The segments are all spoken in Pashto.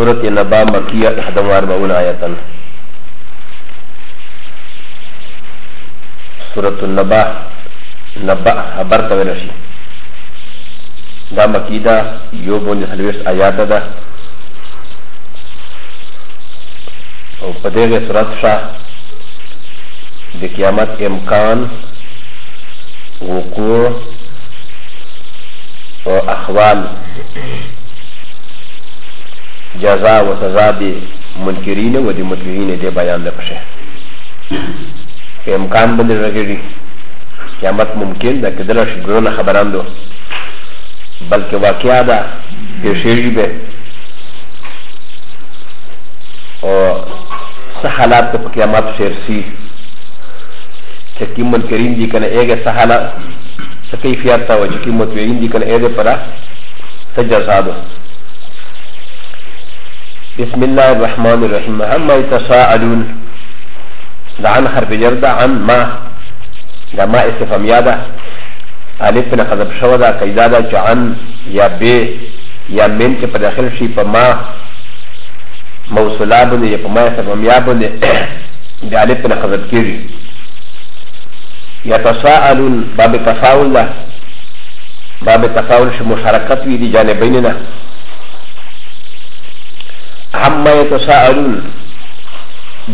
سورة النبا مكية 41 آية. سورة النبا نبا خبر تورشي دا مكيدة يوبون لسلوش آيات دا او پدیغ سورت شا دی قیامت امکان وقوع و اخوال جزاء و سزا دی منکرین و دی مطلعین دی بیان دا پشه که امکان بندر رگیری قیامت ممکن دا که دلش گرون خبران دو بلکه واقعا دا پیشیری بے و سحالات پا قیامت شیرسی چکی منکرین دی کنه ایگه سحالات سکیفیات تا و چکی مطلعین دی کنه ایگه پرا سجزا دو. بسم الله الرحمن الرحيم. عما يتساءلون دا عن حرف جرد عن ما دا ما استفهام يادا الفنا خذب شو دا قيدا دا عن يا بي يا من چې په داخل شي په ما موصولا باندې یا په ما استفهام يا باندې د الفنا خذب کیږي. يتساءلون باب تفاعل دا باب تفاعل شي مشارکت وی دي جانبیننا. عما يتساءلون د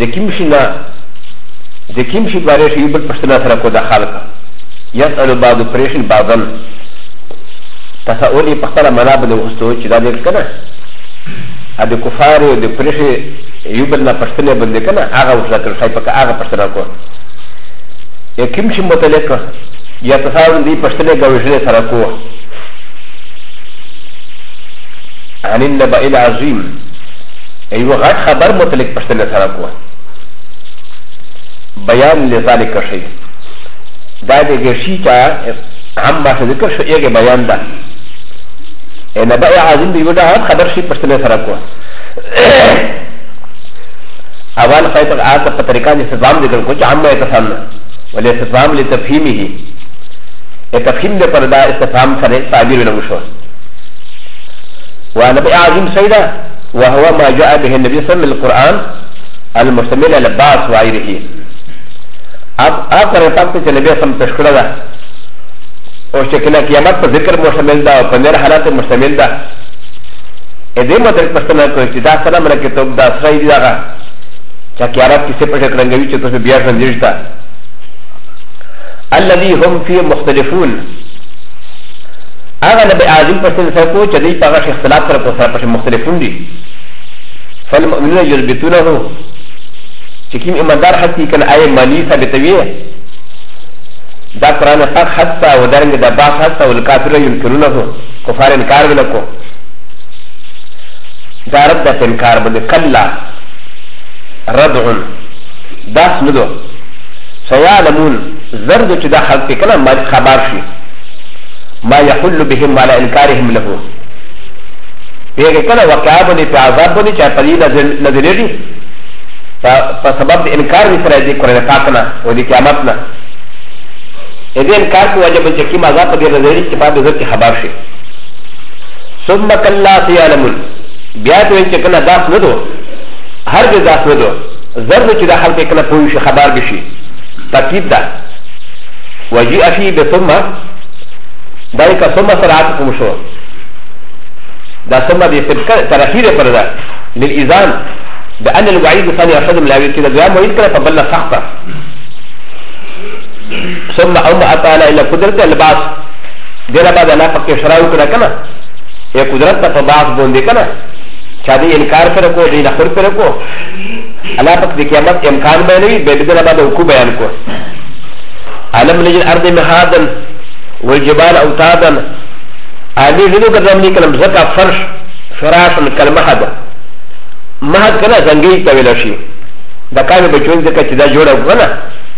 کیمشي باره شي بل پښتنه سره کو د خلق يسأل بعض پریشن بعضن تساؤل پختره منابل وستو چې دا دې کنه ا د کفار او د پریش یوبل نه پښتنه باندې کنه هغه وسلکل شي پکې هغه پښتنه کو کیمشي متعلق یا تساؤل دې پښتنه غوښله سره کو عن النبأ العظيم ایو غټ خبر متعلق پښتنه سره کو بیان لذلك شيء دا دې شي چې عما ذکر شو یې بیان ده نبأ عظیم دی ودا خبر شي پښتنه سره کو اول خیطه آتا په طریقه د استفهام ذکر کو چې عما يتفهم ولې استفهام لتفهيمه تفهيم د پر دا استفهام سره تعبیر له وشو ونبأ عظیم سیدا وهو ما جاء به النبي صلى الله عليه وسلم القرآن المشتمل على البعث وغيره. اب آخر تاکت چه نبی اسم تشکر دا اور چکنا قیامت پر ذکر مشتمل دا اور پندر حالات مشتمل دا ادھے مطلق پشتنا کوئی چیتا سلام رکھے تو دا سرائی دی داگا چا قیامت کسی پر شکرنگوی چه تو سے بیار شنجیشتا الذي هم فيه مختلفون. اگر نبی عظیم پشتن سر کو چه دی پاگاش اختلاف سر کو سر پشن مختلفون دی فالمؤمنون یلبتونه چکیم ایماندار حتی کن آئے مانی ثابتویه دا قرآن پاک حتی و درنگ دا باس حتی و الکافر ینکرونه کفار انکار بلکو دا رد دا انکار بلد کلا ردعن دا سندو سیعلمون زرد چه دا حق کنا خبار شی ما يحل بهم على انکارهم له پیغه کنا وقعا بنی پی عذاب بنی چه پدی نظری فسبب انکار نسره دی قرآن پاکنا و دی قیامتنا ادی انکار کی وجہ بلچہ کیم عذاب دی نظری چه پا بزر کی خبر شی ثم کلا سیعلمون بیات وینچه کنا داس ندو هر جو داس ندو زرد چه دا حلق کنا پویش خبر بشی تاکید دا وجیع فی بثم دای کا ثم سرعات کمشو دا ثم دی ترخیر پر دا للإذان بأن الوعيد ثاني أشد من الأول كده دوام وعيد كده فبلنا سخطة ثم أما أتعالى إلى قدرته البعض دينا بعد أنا فكي شراو كده كنا يا قدرتنا فبعض بوندي كنا شادي إنكار فرقو دي نخور فرقو ألا فك دي قيامت إمكان بينوي بيدنا بعد وقوع بيانكو ألم نجل أرض مهادا والجبال أوتادا آمي جنو قدرمني كلام زكا فرش فراشا كالمهد مهد کنا زنگی تاویل شي دا کامی بچون زکا چی دا جوڑا کنا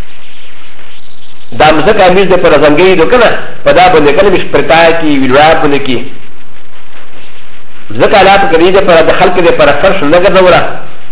دا مزکا امیز دا پر زنگی دو کنا پدا بنده کنا بش پرتای کی ویلوات بنده کی زکا لا پکری دا پر دا خلق دا پر فرش نگر دورا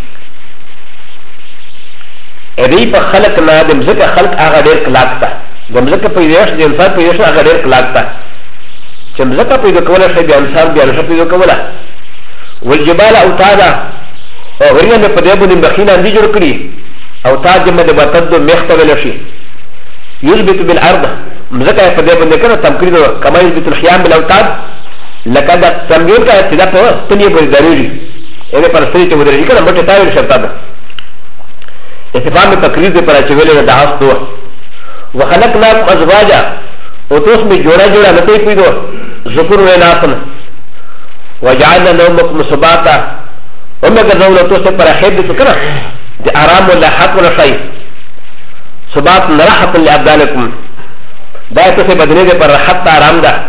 ادهی پا خلق نا دا مزکا خلق آغا دیر کلاک تا دا مزکا پیدایش دا انسان پیدایش آغا دیر کلاک تا چه مزکا پیدا کولا شای بی انسان بی انسان پیدا کولا والجبال اوتادا او غرينا بقدابو نبخينا دي جور كري اوتاد جمع دي بطد ميختا ولشي يثبت بالارض مزكا قدابو نكنا تمكريدو كما يثبت الخيام بالاوتاد لقد تميون کا ابتداء پر تنيه بول ضروري ايه پر سري تو ضروري كنا مت تاويل شرطا ده استفهام تقرير دي پر چويله داس تو وخلقنا ازواجا وتوس میں جوڑا جوڑا نتي پيدو ذکر وناسن وجعلنا نومكم سباتا ومك زولو توس پر خيد فكنا دي ارام ولا حق ولا شيء سبات راحه لابدانكم دا توس بدنه دي پر راحت آرام ده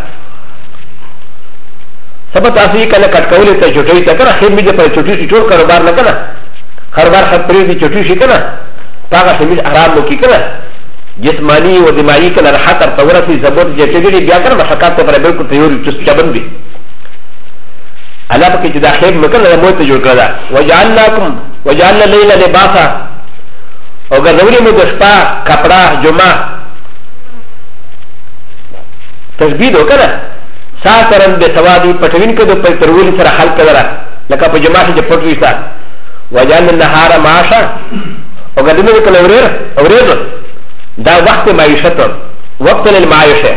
سبت اسی کله کټکولې ته چټي ته کنه خیر میږي پر چټي شي ټول کاروبار نه کنه کاروبار خپرې دي چټي شي کنه هغه شمیل آرام وکي کنه جسمانی و دماغی کنه راحت تر تور سي زبط جټي بیا کنه مشقات ته پر بالکل تیور چبن دي الله پکې چې دا خیر مکنه مو ته جوړ کړه وجعلنا الليل لباسا او ګرځولې مو د شپه کپڑا جمعه تشبيه وکړه ساترن بسوادي پټوین کدو پر ترول سره حل کړه لکه په جماعت کې پټوي تا وجعلنا النهار معاشا او ګدمه کله اورېدو دا وخت معیشت وقت للمعاشه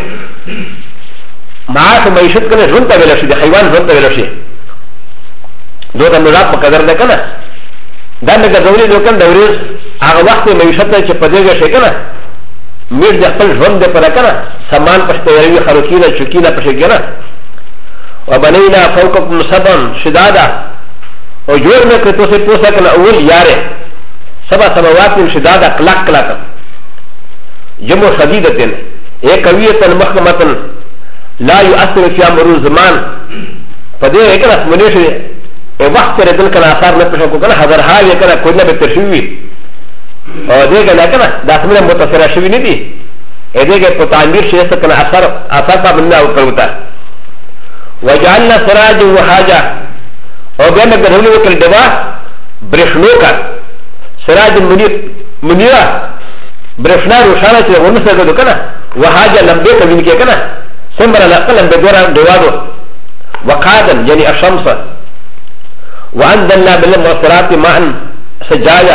معاش معیشت کنه ژوند ته ویل شي د حیوان ژوند ته ویل شي دوه مراد په قدر ده کنه دا نه ګرځولې نو کنه دورې هغه وخت معیشت چې په دې شي کنه میر د خپل ژوند د پر کنه سامان پښته وی خروکینه چکینه پښه کنه وبنينا فوقكم سبعا شدادا او جوړ مې کړو څه پوسه کنه اول یاره سبع سماوات شدادا کلک کلک جمع شديدة اي قوية محكمة لا يؤثر في امر الزمان فدي كنا منيش وقت ردل كنا اثار نفسه كنا حضر هاي كنا كنا بالتشوي او دي كنا كنا داسمنا متصرة شوي ندي اي دي تعمير شيء كنا اثار منا وكروتا وجعلنا سراج وحاجة او بيانا قدروني وكل دواء برشنوكا سراج منيرا برشنا روشانا چې ونسه کېدو کنه وحاجه لمبه کوي کې کنه سمبر الاقل لمبه دورا دوادو وقادا يعني الشمس وانزلنا بالمؤثرات معا سجايا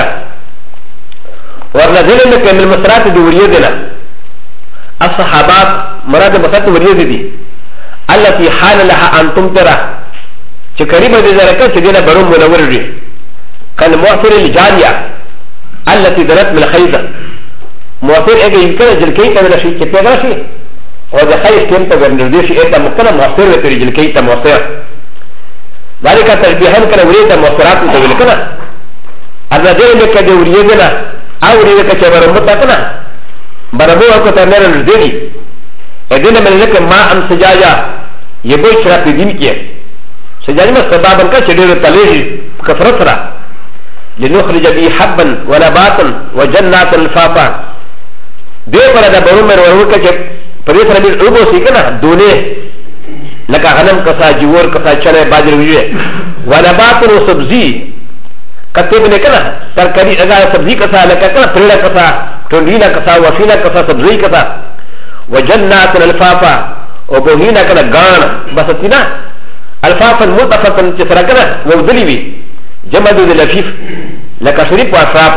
ورنزلنا من المؤثرات دوريدنا الصحابات مراد مؤثرات دوريد دي التي حال لها ان تمطر چې قريبه دي درکه چې دینه بروم منور دي کله مؤثر الجاريه التي درت من الخيزه موثر اگه يمكن جلكي تبلا شيء كتبلا شيء وهذا خير كم تبرندي شيء اتا مقتنع موثر وتري جلكي تموثر ذلك تشبيهان كان وريد موثرات تقول كنا الرجل اللي كده وريدنا او وريد كشبر متكنا بربو اكو تمر الدني ادينا من لك ما ام سجايا يبوي شرط دين كيه سجايا ما سبب ان كشدير تليجي كفرسرا لنخرج به حبا ونباتا وجنات الفافا دي پر دا برومر ورورکا چه پریس ربیل اوبو سی کنا دونے لکا غنم کسا جوور کسا چنے باجر ویوے ونباتن و سبزی کتب نے کنا ترکری اگا سبزی کسا لکا کنا پریڑا کسا ٹونڈینا کسا وفینا کسا سبزی کسا وجنات الفافا و بوہینا کنا گان بسطینا الفافا متفقن چسرا کنا وودلی وی جمع دو لفیف لکا شریف و اشراف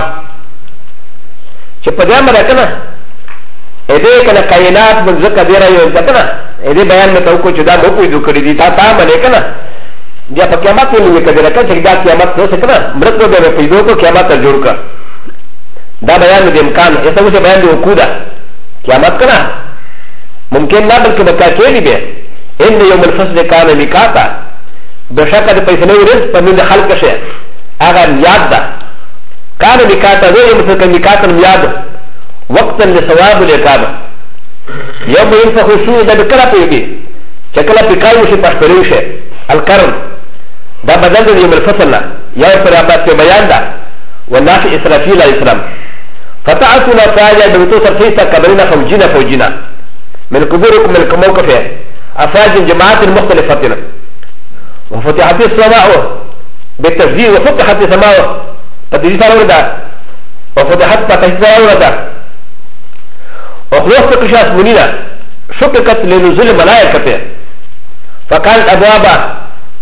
چه پا دیام رکنا ایده کنا کائنات منزکا دیرا یو انتکنا ایده بیان میں توقع چدا موکوی دو کری دی تا منے کنا دیا پا قیامت میں لوگی کدی رکن چه دا قیامت ہو سکنا مرد کو بے پیدو کو قیامت تر جوڑ کر دا بیان میں دی امکان ایسا اسے بیان دی وقودا قیامت کنا ممکن نا بلکہ بکا کیلی بے ان یوم الفصل کانا مکاتا بشکا دی پیسنوی رزق پر من خلق شے اگر یاد دا کانا مکاتا ویلی مثل که مکاتا میاد وقتا لثواب العقاب يوم ينفخ الصور ده بكلا بيجي شكلا بكايو شي باشبريوشه القرن ده بدل يوم الفصل يا فرابات في بيان ده والناس اسرافيل عليه السلام فتعتنا فاجا بمتو سرفيسا كبرنا فوجينا من قبوركم من الموقف افاج جماعات مختلفه وفتحت السماء بالتسجيل وفتحت السماء فتجيسا وردا وفتحت فتحت وردا وخلصت قشاس منينا شققت لنزول الملائكة فقالت أبوابا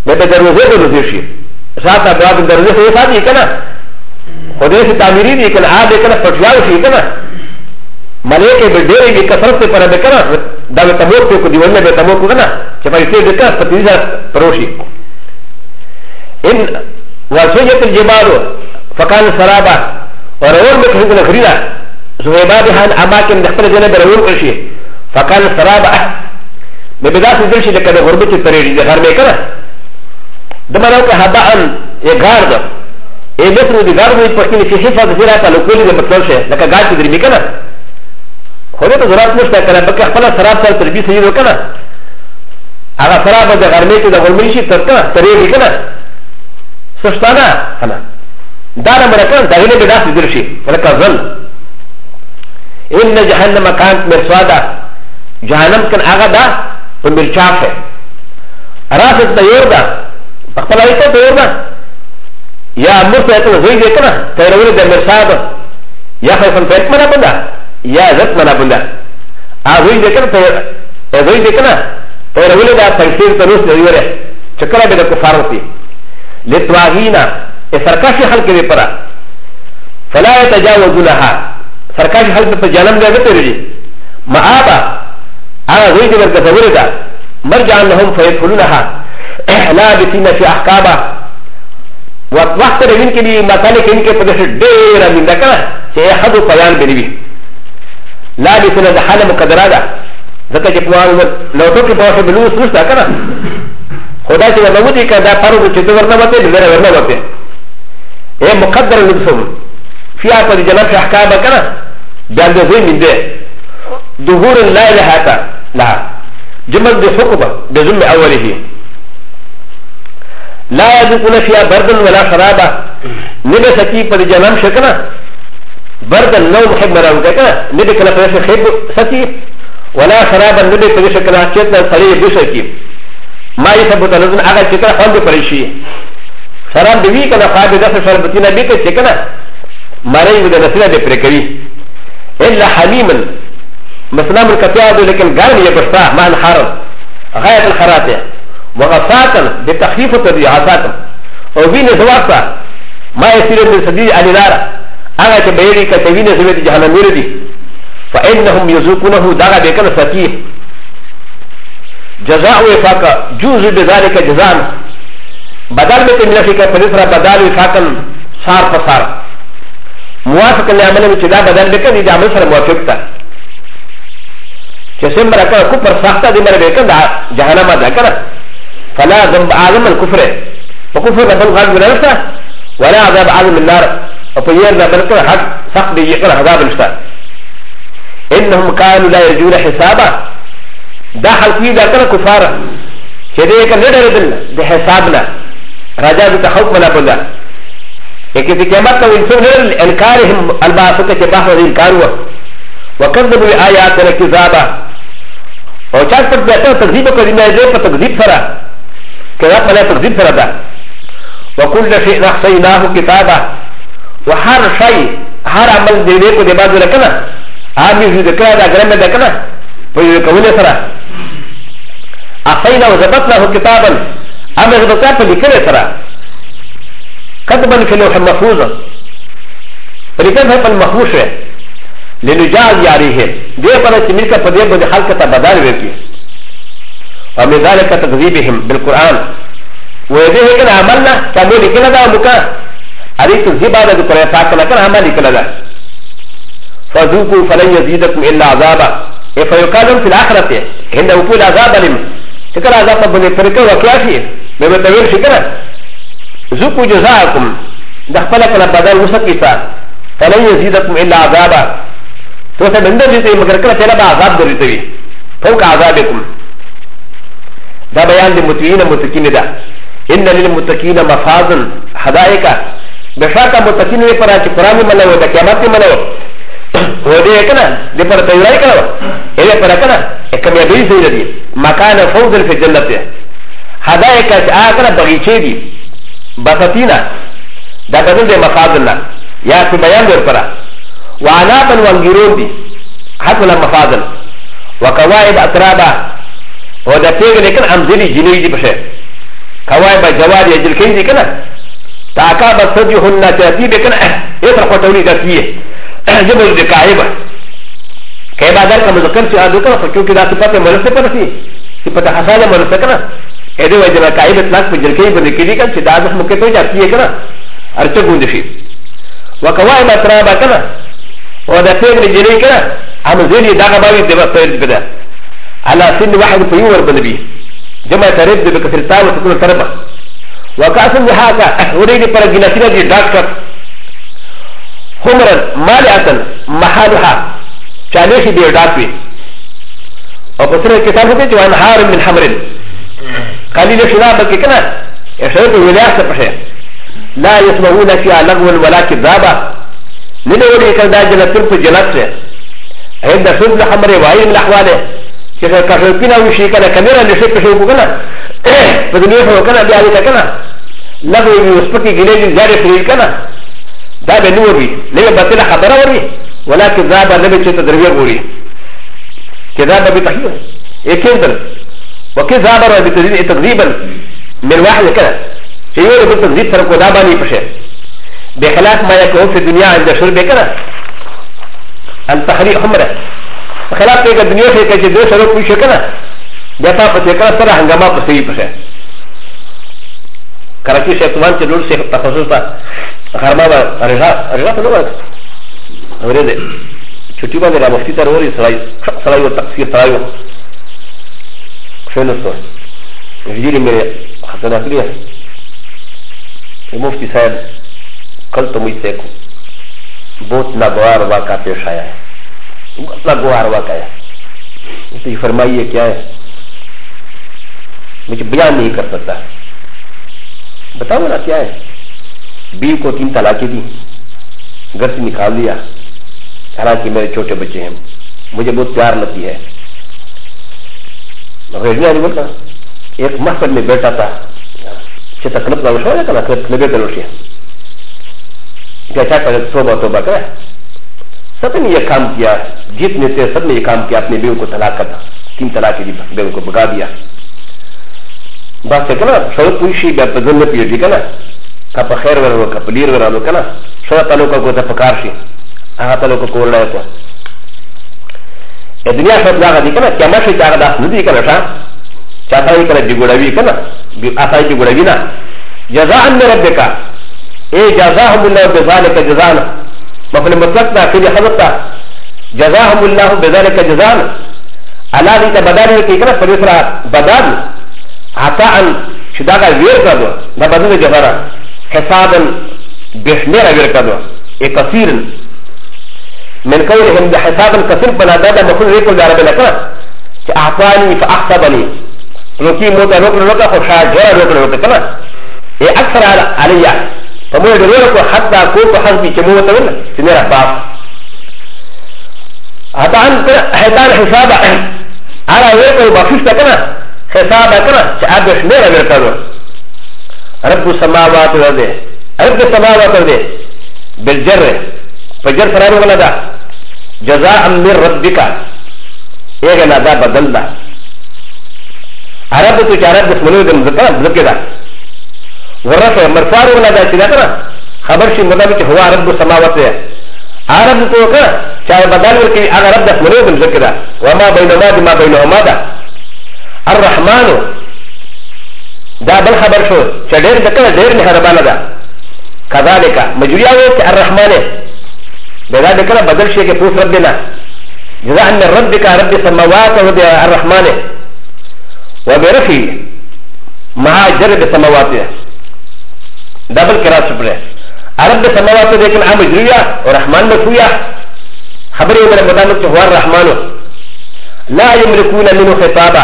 ب دروزه دروزه شي ساعه ابواب دروزه هي ساتي كنا خدای سے تعمیری دی کنا آ دے کنا پٹیاو شي کنا ملائکه به ډېرې به کثرت پر به کنا دا به تبوک کو دیونه به تبوک کنا چې په دې کې د پتیزه پروشي ان وسجت الجبال فكان سرابا ورول بكذا غريلا زهيبابها اماكن دخل جنب رول كشي فكان سرابا ببدايه الجيش لك غربه الطريق دي غير مكنا دمروا هباء يغارد اي مثل دي غارد يفكر في حفظ زراعه لكل المطلوب شيء لك غاد تدري مكنا خودت زراعه مش كنا بك خپل سراب سره تربيه سيد وكنا هغه سراب د غرمه ته د غرمه شي ترکا طريق كنا سستانا انا دار مركان دغينه بداس درشي ولك ظل ان جهنم كانت مرصادا جهنم كان اغدا ومرشاف راسه تيوردا فقلايته تيوردا يا مرسته زي كده تيرول ده مرصاد يا خيفن بيت منا بندا يا زت منا بندا ازوي ده كده ازوي ده كده تيرول ده تفسير تروس ديوره چکرا به کفارتي لتواغينا سرکاشي خلق دي پرا فلا يتجاوزونها سرکاشي خلق په جنم ده وتري معابا انا زوج دي ورته ده مرجع لهم فيدخلونها لابسين في احقابا وقت رين کې دي مکانه کې کې په دې ډېر من ده کنه چې حدو بیان بنوي لابسين ده حاله مقدره ده ځکه چې په لو ټکي په واسه بلوس نشته کنه خدا چې ورنه ودی کدا پرو چې څه ورنه وته ډېر ورنه وته اے مقدر لبسهم فيها قد جلب احكام كنا بان ذي من ده ظهور لا اله الا لا جمل بحكم بذم اوله لا يذوقون فيها بردا ولا شرابا نبسكي قد جلب شكنا بردا لو محب مراوكا كنا نبك لفرش خيب سكي ولا شرابا نبك لفرش كنا شتنا صليب بشكي ما يثبت لذن اغا شكرا خلق فرشي شراب دوی کنه خواب دست شربتینا بیکه چه کنه مرائی بده نسینا بی پرکوی الا حمیما مثلا من کتیادو لیکن گرم یہ بشتا مان حرم غایت الخراته وغفاتا بتخفیف تدی عصاتا او بین زواستا ما يسير من سديد النار اغا چه بیری کتوین زویت جهنمیر دی فإنهم يذوقونه داغا بیکن سکیه جزاء وفاقا جوز بذلك جزاء بدل میں تم لفظ کا پریسرا بدل وفاقا صار فصار موافق لعمل میں چدا بدل بکن دی عمل سره موافق تا چه سمرا کا کفر ساختا دی مر بکن جہنم دا کنا فلا ذنب اعظم الكفر وكفر ربل غالب نفسه ولا عذاب اعظم النار وفير ربل كن حق سخت دی کنا عذاب نشتا انهم كانوا لا يرجون حسابا دا حلقی دا کنا کفار چه دی کن ندر دل دی حسابنا راجع بتخوف منا بولا لكن في قيامات انسان انكارهم الباطل كباح والانكار وكذبوا اياتنا كذابا او چاک پر بیٹا تکذیب کو دینه دے پر تکذیب سرا کذاب منا تکذیب سرا دا وكل شيء احصيناه كتابا وهر شيء هر عمل دې کو دې بعد لکنا امي ذکر دا ګرم دا کنا په یو کوله سرا احصينا وضبطناه كتابا اما اذا كان فلكل ترى كتبا في اللوح المحفوظ فلكل هذا المحفوظ لنجاز عليه دي قناه ملك فديب بدي خلقه بدال وكي ومن ذلك تكذيبهم بالقران ويده كان عملنا كانوا لكل هذا مكا اريد تكذيب هذا القران فاكنا كان عمل لكل هذا فذوقوا فلن يزيدكم الا عذابا فيقال في الاخره عند وقوع عذاب لهم شكرا عذاب بني فرقه وكافيه بمتوير شكرا ذوقوا جزاءكم دخلك بدل وسكتا فلن يزيدكم الا عذابا توسع بندر مگر كلا تلا عذاب دريتوي فوق عذابكم دا بيان للمتقين متقين دا ان للمتقين مفازا حدائق بشاكا متقين پر قرآن منو دا قیامت منو ودي كنا دي پر تيراي كنا ايه پر كنا كميابي زي دي مكان فوز في الجنه حدائق اخر بغيچه دي بساتينا دا بدل دي مفازنا يا في بيان در پر وعنابا وانجرون دي حتى مفازن وكواعب اترابا ودا تيغ لكن امزلي جنوي دي بشه كواي بجوار يجل كيزي كنا تاكا بسجهن تاتي بكنا يطرح وتولي ذاتيه جبل ذكايبه كيبا ذلك مذكر في هذا كنا فكيوكي ذات صفات مرسة كنا صفات حسانة مرسة كنا هذا وجه كايبه تلاك بجل كيبه ذكيري كنا شدادة مكتوب جاتيه كنا ارتقون دشي وكواي بترابا كنا وذا تيغ رجلي كنا عم زيني داغا باوي دبا طير بدا على سن واحد فيور بنبي جمع ترد بكسر تاو تكون تربا وكاسم هذا اريد فرجلاتنا دي داكتر حمرا مالئة محالها شانيشي دي داكوي وقصر الكتاب هو جو انهار من حمر قليل شرابك كنا يشرب ولاية بشيء لا يسمعون فيها لغوا ولا كذابا لنوري كذا جلسل في جلسة عند شرب الحمر وعين الاحواله كذا كشوفنا وشي كذا كاميرا نشوف كشوفه كنا فدنيا هو كنا بيعيش كنا لغو يسبكي جليل زاري فريد كنا دا بنوري ليه بطلع خبره وري ولا كذاب نبي شيء تدريبه وري كذاب بتحيه يكذب وكذاب تكذيبا من واحد كذا يقول بالتكذيب ترى كذاباني بشيء بخلاف ما يكون في الدنيا عند شرب كذا التحريق حمره بخلاف تلك الدنيا في كذا جو شرب وش كذا جاتا فتكرر ترى هنگامات بسيط بشيء كراچي شيخوان چلول شيخ تخصص تا خرما رجا تو لوگ اوريده چټي باندې را مفتي تر وري سړای او تفسیر سړای شنو وزیر میرے حسن اخلیه مفتی صاحب کل تو مجھ سے بہت ناگوار واقعہ پیش آیا ہے بہت ناگوار واقعہ ہے تو یہ فرمائیے کیا ہے مجھے بیان نہیں کر سکتا بتاؤ نا کیا ہے بیوی کو 3 طلاقیں دی گھر سے نکال دیا حالانکہ میرے چھوٹے بچے ہیں مجھے بہت پیار لگتی ہے بولتا ایک محفل میں بیٹھا تھا چتا کلب کا وشو ہے کنا کلبے کا وشیا کیا چاہتا ہے توبہ توبہ کرے سب نے یہ کام کیا جتنے تھے سب نے یہ کام کیا اپنے بیوی کو طلاق کرنا 3 طلاق دی بیوی کو بگا دیا بس کنا شروع پوشی بیا پزن پیو دی کنا کا په خیر ورو کا پلیر ورو کنا شو تعلق کو ته پکار شي هغه تعلق کو ورلای کو ا دنیا څخه دا غدي کنا کما شي دا غدا ندی کنا شا چاته یې کړه دی ګړوي کنا بي اسای دی ګړوي نه جزاء من ربک اي جزاهم الله بذلك جزاء مفعول مطلق دا فعل حذف جزاهم الله بذلك جزاء الا دي تبدل کی کنا پرسرا بدل عطاء شداغا وير كدو دا بدل جزاء حسابا بشمير وير كدو اي كثير من قولهم بحسابا كثير بلا دا مفعول ريكو دا رب لك اعطاني فاحسبني روكي موتا روكا خوشا جرا روكا كنا اي اكثر عليا فمو يدرونكو حتى كوكو حسبي كموتا ولا سنير احباب حتى حسابا على ويكو بخشتا كنا حسابا كنا شعب شمير ويركضو رب السماوات والارض رب السماوات والارض بالجر فجر فرارو ولا دا جزاء من ربك ايه لا دا بدل دا عرب تو چارب بسمنو دم ذکر دا ورفع مرفار ولا دا چلا كنا خبر شي مطابق هو رب السماوات عرب تو كنا چاہے بدل ورکی اگر رب بسمنو دم ذکر دا وما بينهما بما بينهما دا الرحمن دا بل خبر شو چدیر دکنا دیر مہربان دا كذلك مجریا وہ کہ الرحمن بدا دکنا بدل شي کہ پوچھ ربنا جزاء من ربك رب السماوات والرحمن وبرفي مع جرب السماوات دبل كراس شبره رب السماوات لكن عام مجریا ورحمن مفویا خبري من المدامك هو الرحمن لا يملكون منه خطابا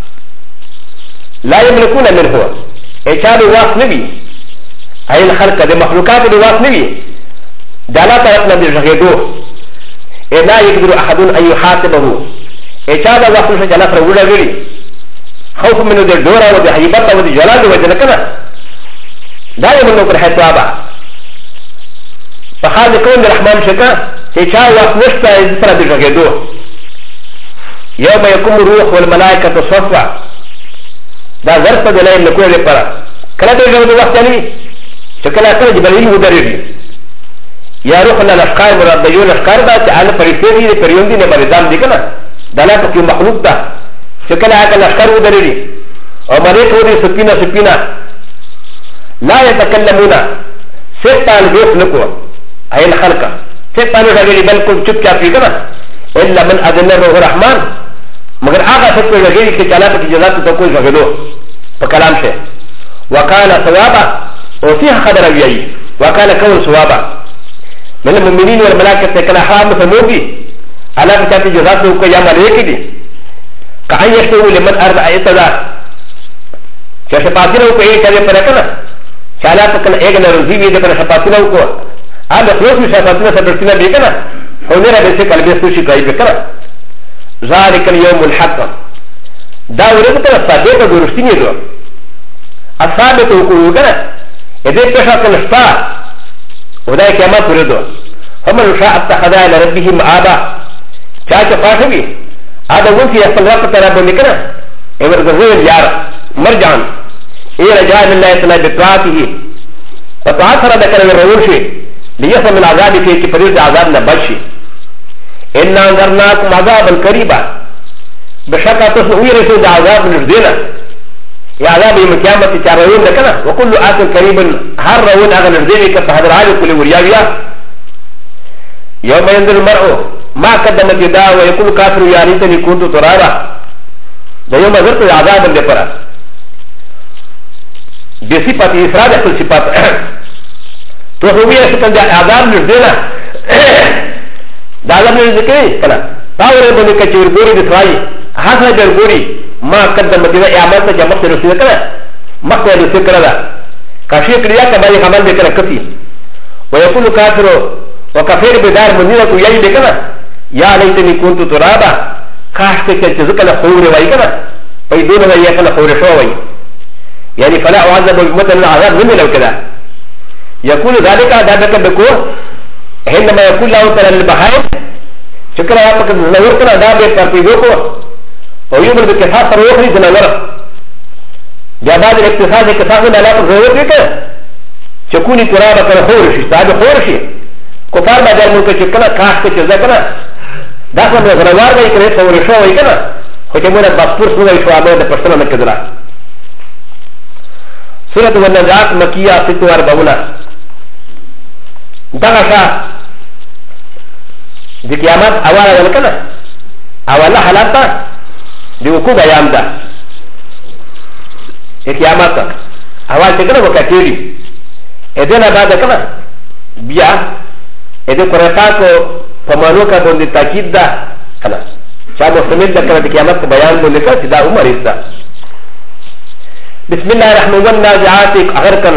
لا يملكون منه ايشاب واس نبي اي الخلق دي مخلوقات دي واس نبي دالا طرفنا بجهدو لا يقدر احد ان يحاسبه ايشاب واس نبي جانا فرولا غيري خوف منه دي دورا ودي حيبتا ودي جلال وجنكنا لا يملكون حسابا فخاذ كون الرحمن شكا ايشاب واس نشتا يزفر بجهدو يوم يقوم الروح والملائكة صفا دا ظرف دلائل نکوه دی پرا كلا تجد وقتني شكلا كلا جبلين ودريري يا روحنا الاشكار مراديون اشكار دا تعالى فريسيري فريوندي نبردان دي كنا دالا كي مخلوق دا شكلا كلا اشكار ودريري او مريت ودي سپينا سپينا لا يتكلمون سيطان بيوف نكو اي الخلق سيطان رغيري بلكم چپ كیا في كنا الا من اذن الروح الرحمن مگر آغا سب رغيري كي چلا پا جزات تو کوئی رغلو پا کلام سے وكان ثوابا وفيها خبر وياي وكان كون ثوابا من المؤمنين والملائكه كان حرام سموبي على كتاب جزاته كيام عليك دي كأن يشتوي لمن اربع ايتدا كشفاتنا وكاي كذا فرقنا شالا تكن ايغنا رزيبي ده كشفاتنا وكو هذا فلوس شفاتنا سبرتنا بيكنا هونيرا بس قلبي سوشي كاي بكرا ذلك اليوم الحق دا ورته صادق ورشتني دو الثابت وكوغنا اذا بشاك الشفاء ودا كما تريدو فمن شاء اتخذ الى ربه مآبا شاك فاشبي هذا وفي اصل وقت رب نكنا امر غزير يار مرجعا اي رجاء الله تعالى بطاعته وطاعت ربك الرسول شيء ليصل من عذاب في كفريد عذابنا بشي ان انذرناكم عذابا قريبا بشكا تسوي رسول عذاب نزدنا يا عذاب يوم القيامة تشارعون لكنا وكل آت قريب هرون أغنى ذلك فهذا العالم كل ورياوية يوم ينظر المرء ما قدمت يداه ويقول كافر يا ريتني كنت ترابا ده يوم ذرت عذابا لفرا بصفة إسرائيل كل صفات تخوية شكل عذاب نزدنا ده عذاب نزدكي كنا تاوري بني كتير بوري بسرائي حسنا جربوري ما قدمت يداه اعمالت جمعت رسول كنا مقوى رسول كنا كاشي كريا كما يعمل بكرا كفي ويقول كافر وكفير بدار منيرة يأي بكنا يا ليتني كنت ترابا كاشك كتزكنا خور ويكنا فيدون ويكنا خور شوي يعني فلا أعذب مثل العذاب من لو كذا يقول ذلك ذلك بكور حينما يقول له ترى البهائم شكرا يا فكر نورتنا ذا بترتيبه ويؤمن بكفاءة روحي زنور جابات الاقتصاد كفاءة لا تزور فيك شكوني ترابا كان خورشي صاحب خورشي كفار بدل ملك شكنا كاشك جزاكنا داخل من زنوار بي كريت خورشو ويكنا وكمونا باسپور سنوى شوابه ده پشتنا مكدرا سورة والنجات مكية 46 دغشا دي قيامات اوالا ولكنا اوالا حالاتا دي وقوع ايام ده قيامات اول تكنا وكاتيري ادنا بعد كنا بيا ادي قرطاكو فمانوكا بوندي تاكيد ده كنا شاب مستمر ده كنا قيامات بيان بولكا سدا عمر ده بسم الله الرحمن الرحيم نازعات اخر كنا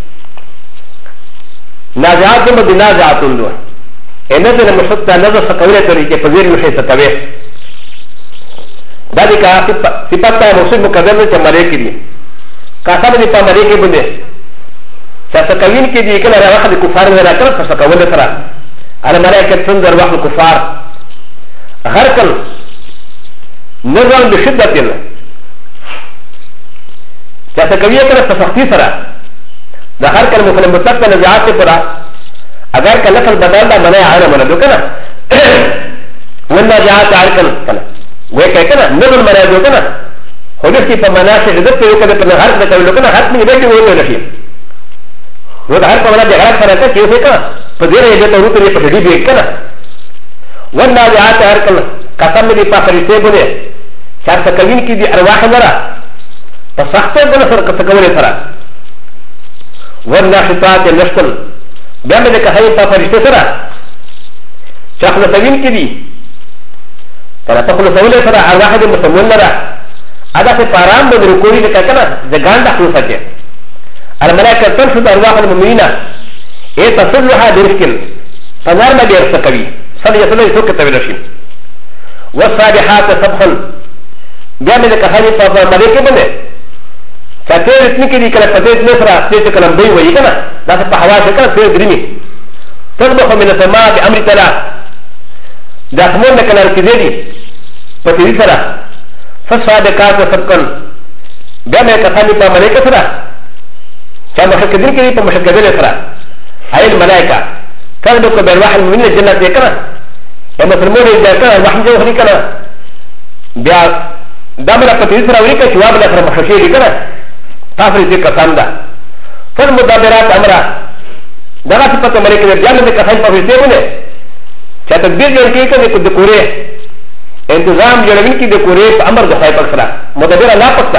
نازعات بده نازعات له انزل مشتت نظر سكوله طريقه فزير مشي ستوي ذلك صفات موصول مقدم سے ملائکہ دی کاسب دی پا ملائکہ بندے سکوین کی دی کلا وقت کفار ولا کر فسکول ترى على ملائکہ تنظر وقت الكفار غرقا نظر بشدة سکویہ کلا فسختی سرا دا غرقا مفلمتک نزعات پرا اگر کا لفظ بدل دا منع عالم ولدو کنا والنزعات عالکن کنا وكذا نقول ما يجوزنا هناك في مناسك ذات يوكل في النهار بتقول لك أنا هات من بيتي وين ولا شيء وده هات فمنا جهات فرقة كيف كذا فدير يجي تروح تري فدي بيت كذا وانا جهات هركل كسم دي فارسي بني شاب سكين كي دي أرواح مرا فسخت بنا فرق سكولي فرا وانا شتات النشل بيعمل كهاي فارسي فرا شخص سكين كي دي فلا تقول سولة فرا أرواح دي مسمون مرا هذا في فارام من ركوري لكنا زغان دخلوا فجأة الملائكة تنشد أرواح المؤمنين إيه تصلها برسكن فنار ما بيرسكوي صلي يصلي يسوك تبلشين والصالحات سبخا بيعمل لك هذه فملائكة بني فتير اسمك دي كلا فتير نصرة سيت كلام بي ويكنا لا تبحواش كلا سير دريمي تطبخ من السماء بأمر تلا داخمون لك الاركزيدي فتيري سرا فالصادقات سبقا بما يكفاني فملائكة سرا شاب مشكدين كذي فمشكدين الأخرى هاي الملائكة كانوا بالواحد المؤمن الجنة كنا لما سلمون الجنة الواحد جو خلي كنا بيا دامنا فتيسر أوليك شواب الأخرى مخشيري كنا تافر ذي كساندا فالمدابرات أمرا دعا سبت ملائكة الجنة كسان ففيسيبونه شاتدبير جنكي كنا كدكوري انتظام جنوين کی دکوري أمر دخاي پکسرا مدابر لا پکسا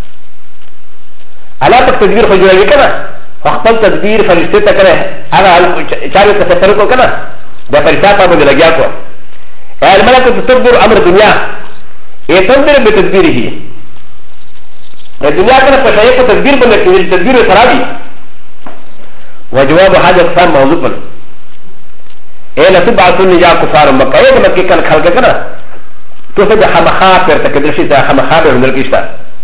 على تدبير خجوالي كنا فاختل تدبير فرشته تكره هذا شارع تسفركو كنا ده فرشات ابو دلجاكو الملك تدبر امر الدنيا يتدبر بتدبيره الدنيا كنا فشايف تدبير بن تدبير سرابي وجواب هذا اقسام موضوع ايه لتبعثوا نجا كفار مكه ايه مكه كان خلق كنا تصد خمخابر تكدرشي ده خمخابر من الكيشتا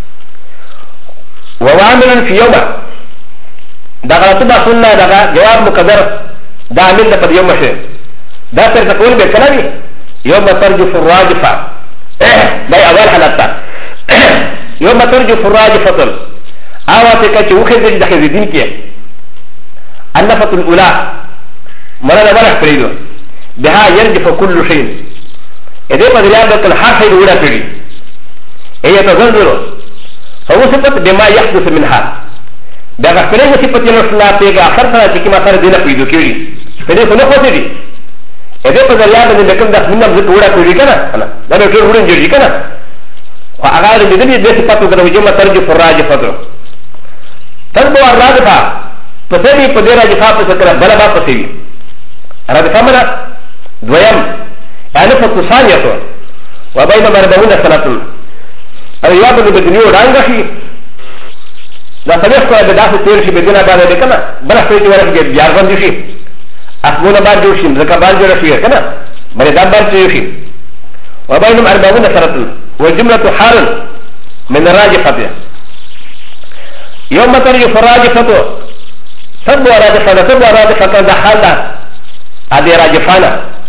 وعامل في يوم دغه تبع سنه دغه جواب مقدر دا عامل د په یوم شه دا تر تقول به کلامي يوم ترجف الراجفه دا اول حالت يوم ترجف الراجفه اواتك چوخه د دغه دین کې النفه الاولى مرنا ولا فريدو بها يرجف كل شيء اذا بدل هذا الحرف الاولى فريد هي تزلزل فهو صفت بما يحدث منها دغه فريق صفت نشلا پیغا اخر سره چې ما سره دینه پیدا کړی فريق نه خوته دي اته په ځای باندې دکم د منم زه وړا کړی کنه دا به ټول وړاندې جوړی کنه خو هغه دې دې د صفاتو غره چې ما ترجو فراج فتو تربو الراجفه په دې په دې راجفه په سره بل با پسې وي راجفه منا دویم الف تصانیه وبين مربون سنه او یاد د دنیو رانګشي دا سمېس کوه د داسې تیر شي بدونه باندې کنه بل څه چې ورته بیا باندې شي اسمونه باندې جوړ شي ځکه باندې جوړ شي کنه باندې دا باندې شي وبينهم 40 سنه وجمله حال من الراجفه يوم ترجف الراجفه تبوا راجفه ده حاله هذه راجفانه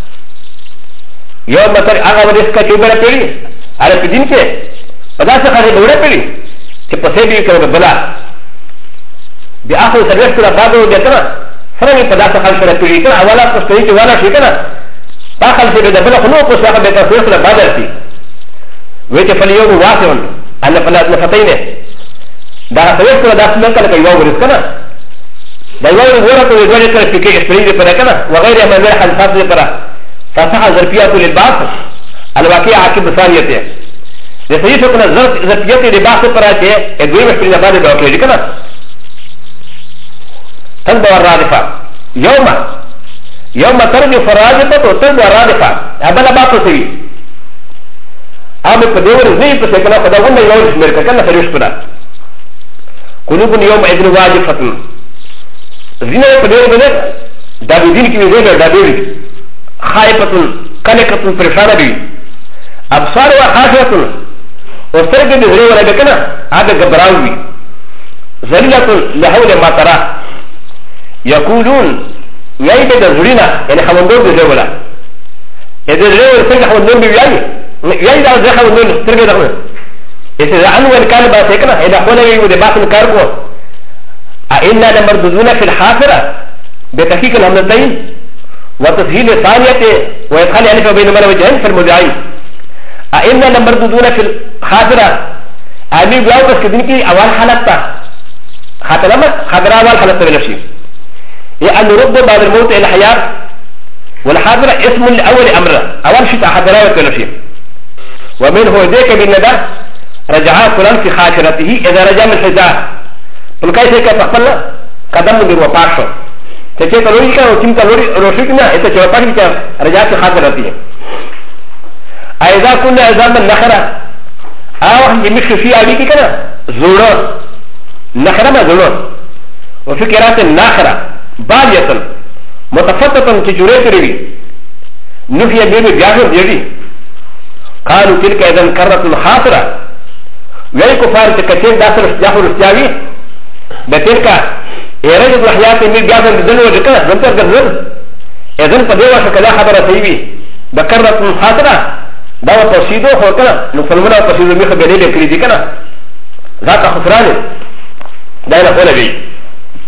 يوم تر هغه ورسکه چې بل پیړي علي په دین کې پدا څه خاطر وړه پیړي چې په سې دې کړو بلا بیا اخو سرویس کړه باندې دې کړه سره په داسه خاطر سره پیړي کړه اوله په ستوري کې والا شي کړه تا خاطر دې بل خو نو په څه به تاسو سره بدل شي وې چې په یو واسون ان په لاس نفتینه دا سرویس کړه داسه نه کړه یو ورس کړه دا یو ورته دې ورته کړه چې کې سپری دې پر کړه وغيرها من الحالات دې پر فصح ظرفيات للباس الواقع عقب ثانيته د صحیح شکل ظرفیت د باس پر راځي دوی په دې باندې دا کوي کنه تنبو الرادفه يوم ترجف الرادفه تنبو الرادفه هذا لا باس سي ام په دې ور نه په څه کنه په دا ونه یو شمیر کنه فريش کړه قلوب يوم اذن واجفه زینه په دې باندې دا دین کې ویل دا دی خائفه کلکه پریشانه دي ابصار وخاشعه وسترګ دې زړه ولا کنه هغه غبراوي ذلیلۃ لحول ما ترى يقولون ياي د زړینا یعنی خوندور دې ولا اې دې زړه څنګه خوندور دی یاي دا ځخه خوندور سترګ دغه اذا انول کال با څنګه اذا خلوي و دې باطن کار کو ان لمردودون في الحافره بتحقيق الهمزتين وتسهيل ثانيه وادخال الف بين مل وجهين في المدعي ان لمردودون في الحافره امي بلاو بس كدني اول حالت خاطرما خضراء اول حالت لشيء يعني رد بعد الموت الى الحياه والحاضره اسم لاول امر اول شيء حضراء لشيء ومنه ذيك بالندى رجع فلان في خاطرته اذا رجع من الحجاه فكيف كتقبل قدم من وفاشه تجد تلوري كان وتم تلوري روشكنا إذا جوابك كان رجع في خاطرته أيضا كنا عظاما نخرة أو يمشي في عليك كنا زورا نخرة ما زورا وفي كرات النخرة بالية متفتة تجوريت روي نفي بيبي بياجر يدي قالوا تلك إذا كرة خاطرة ويأي كفار تكتين داسر جافر استياوي بتلك يرجع الحياة من جافر بدلو وجكنا زنتر جزر إذن فديوا شكلا خبر سيبي بكرة خاطرة دعوة تصيدو خوكنا نفلمنا تصيدو ميخ بديل كريدي كنا ذات خسران دائرة خولا بي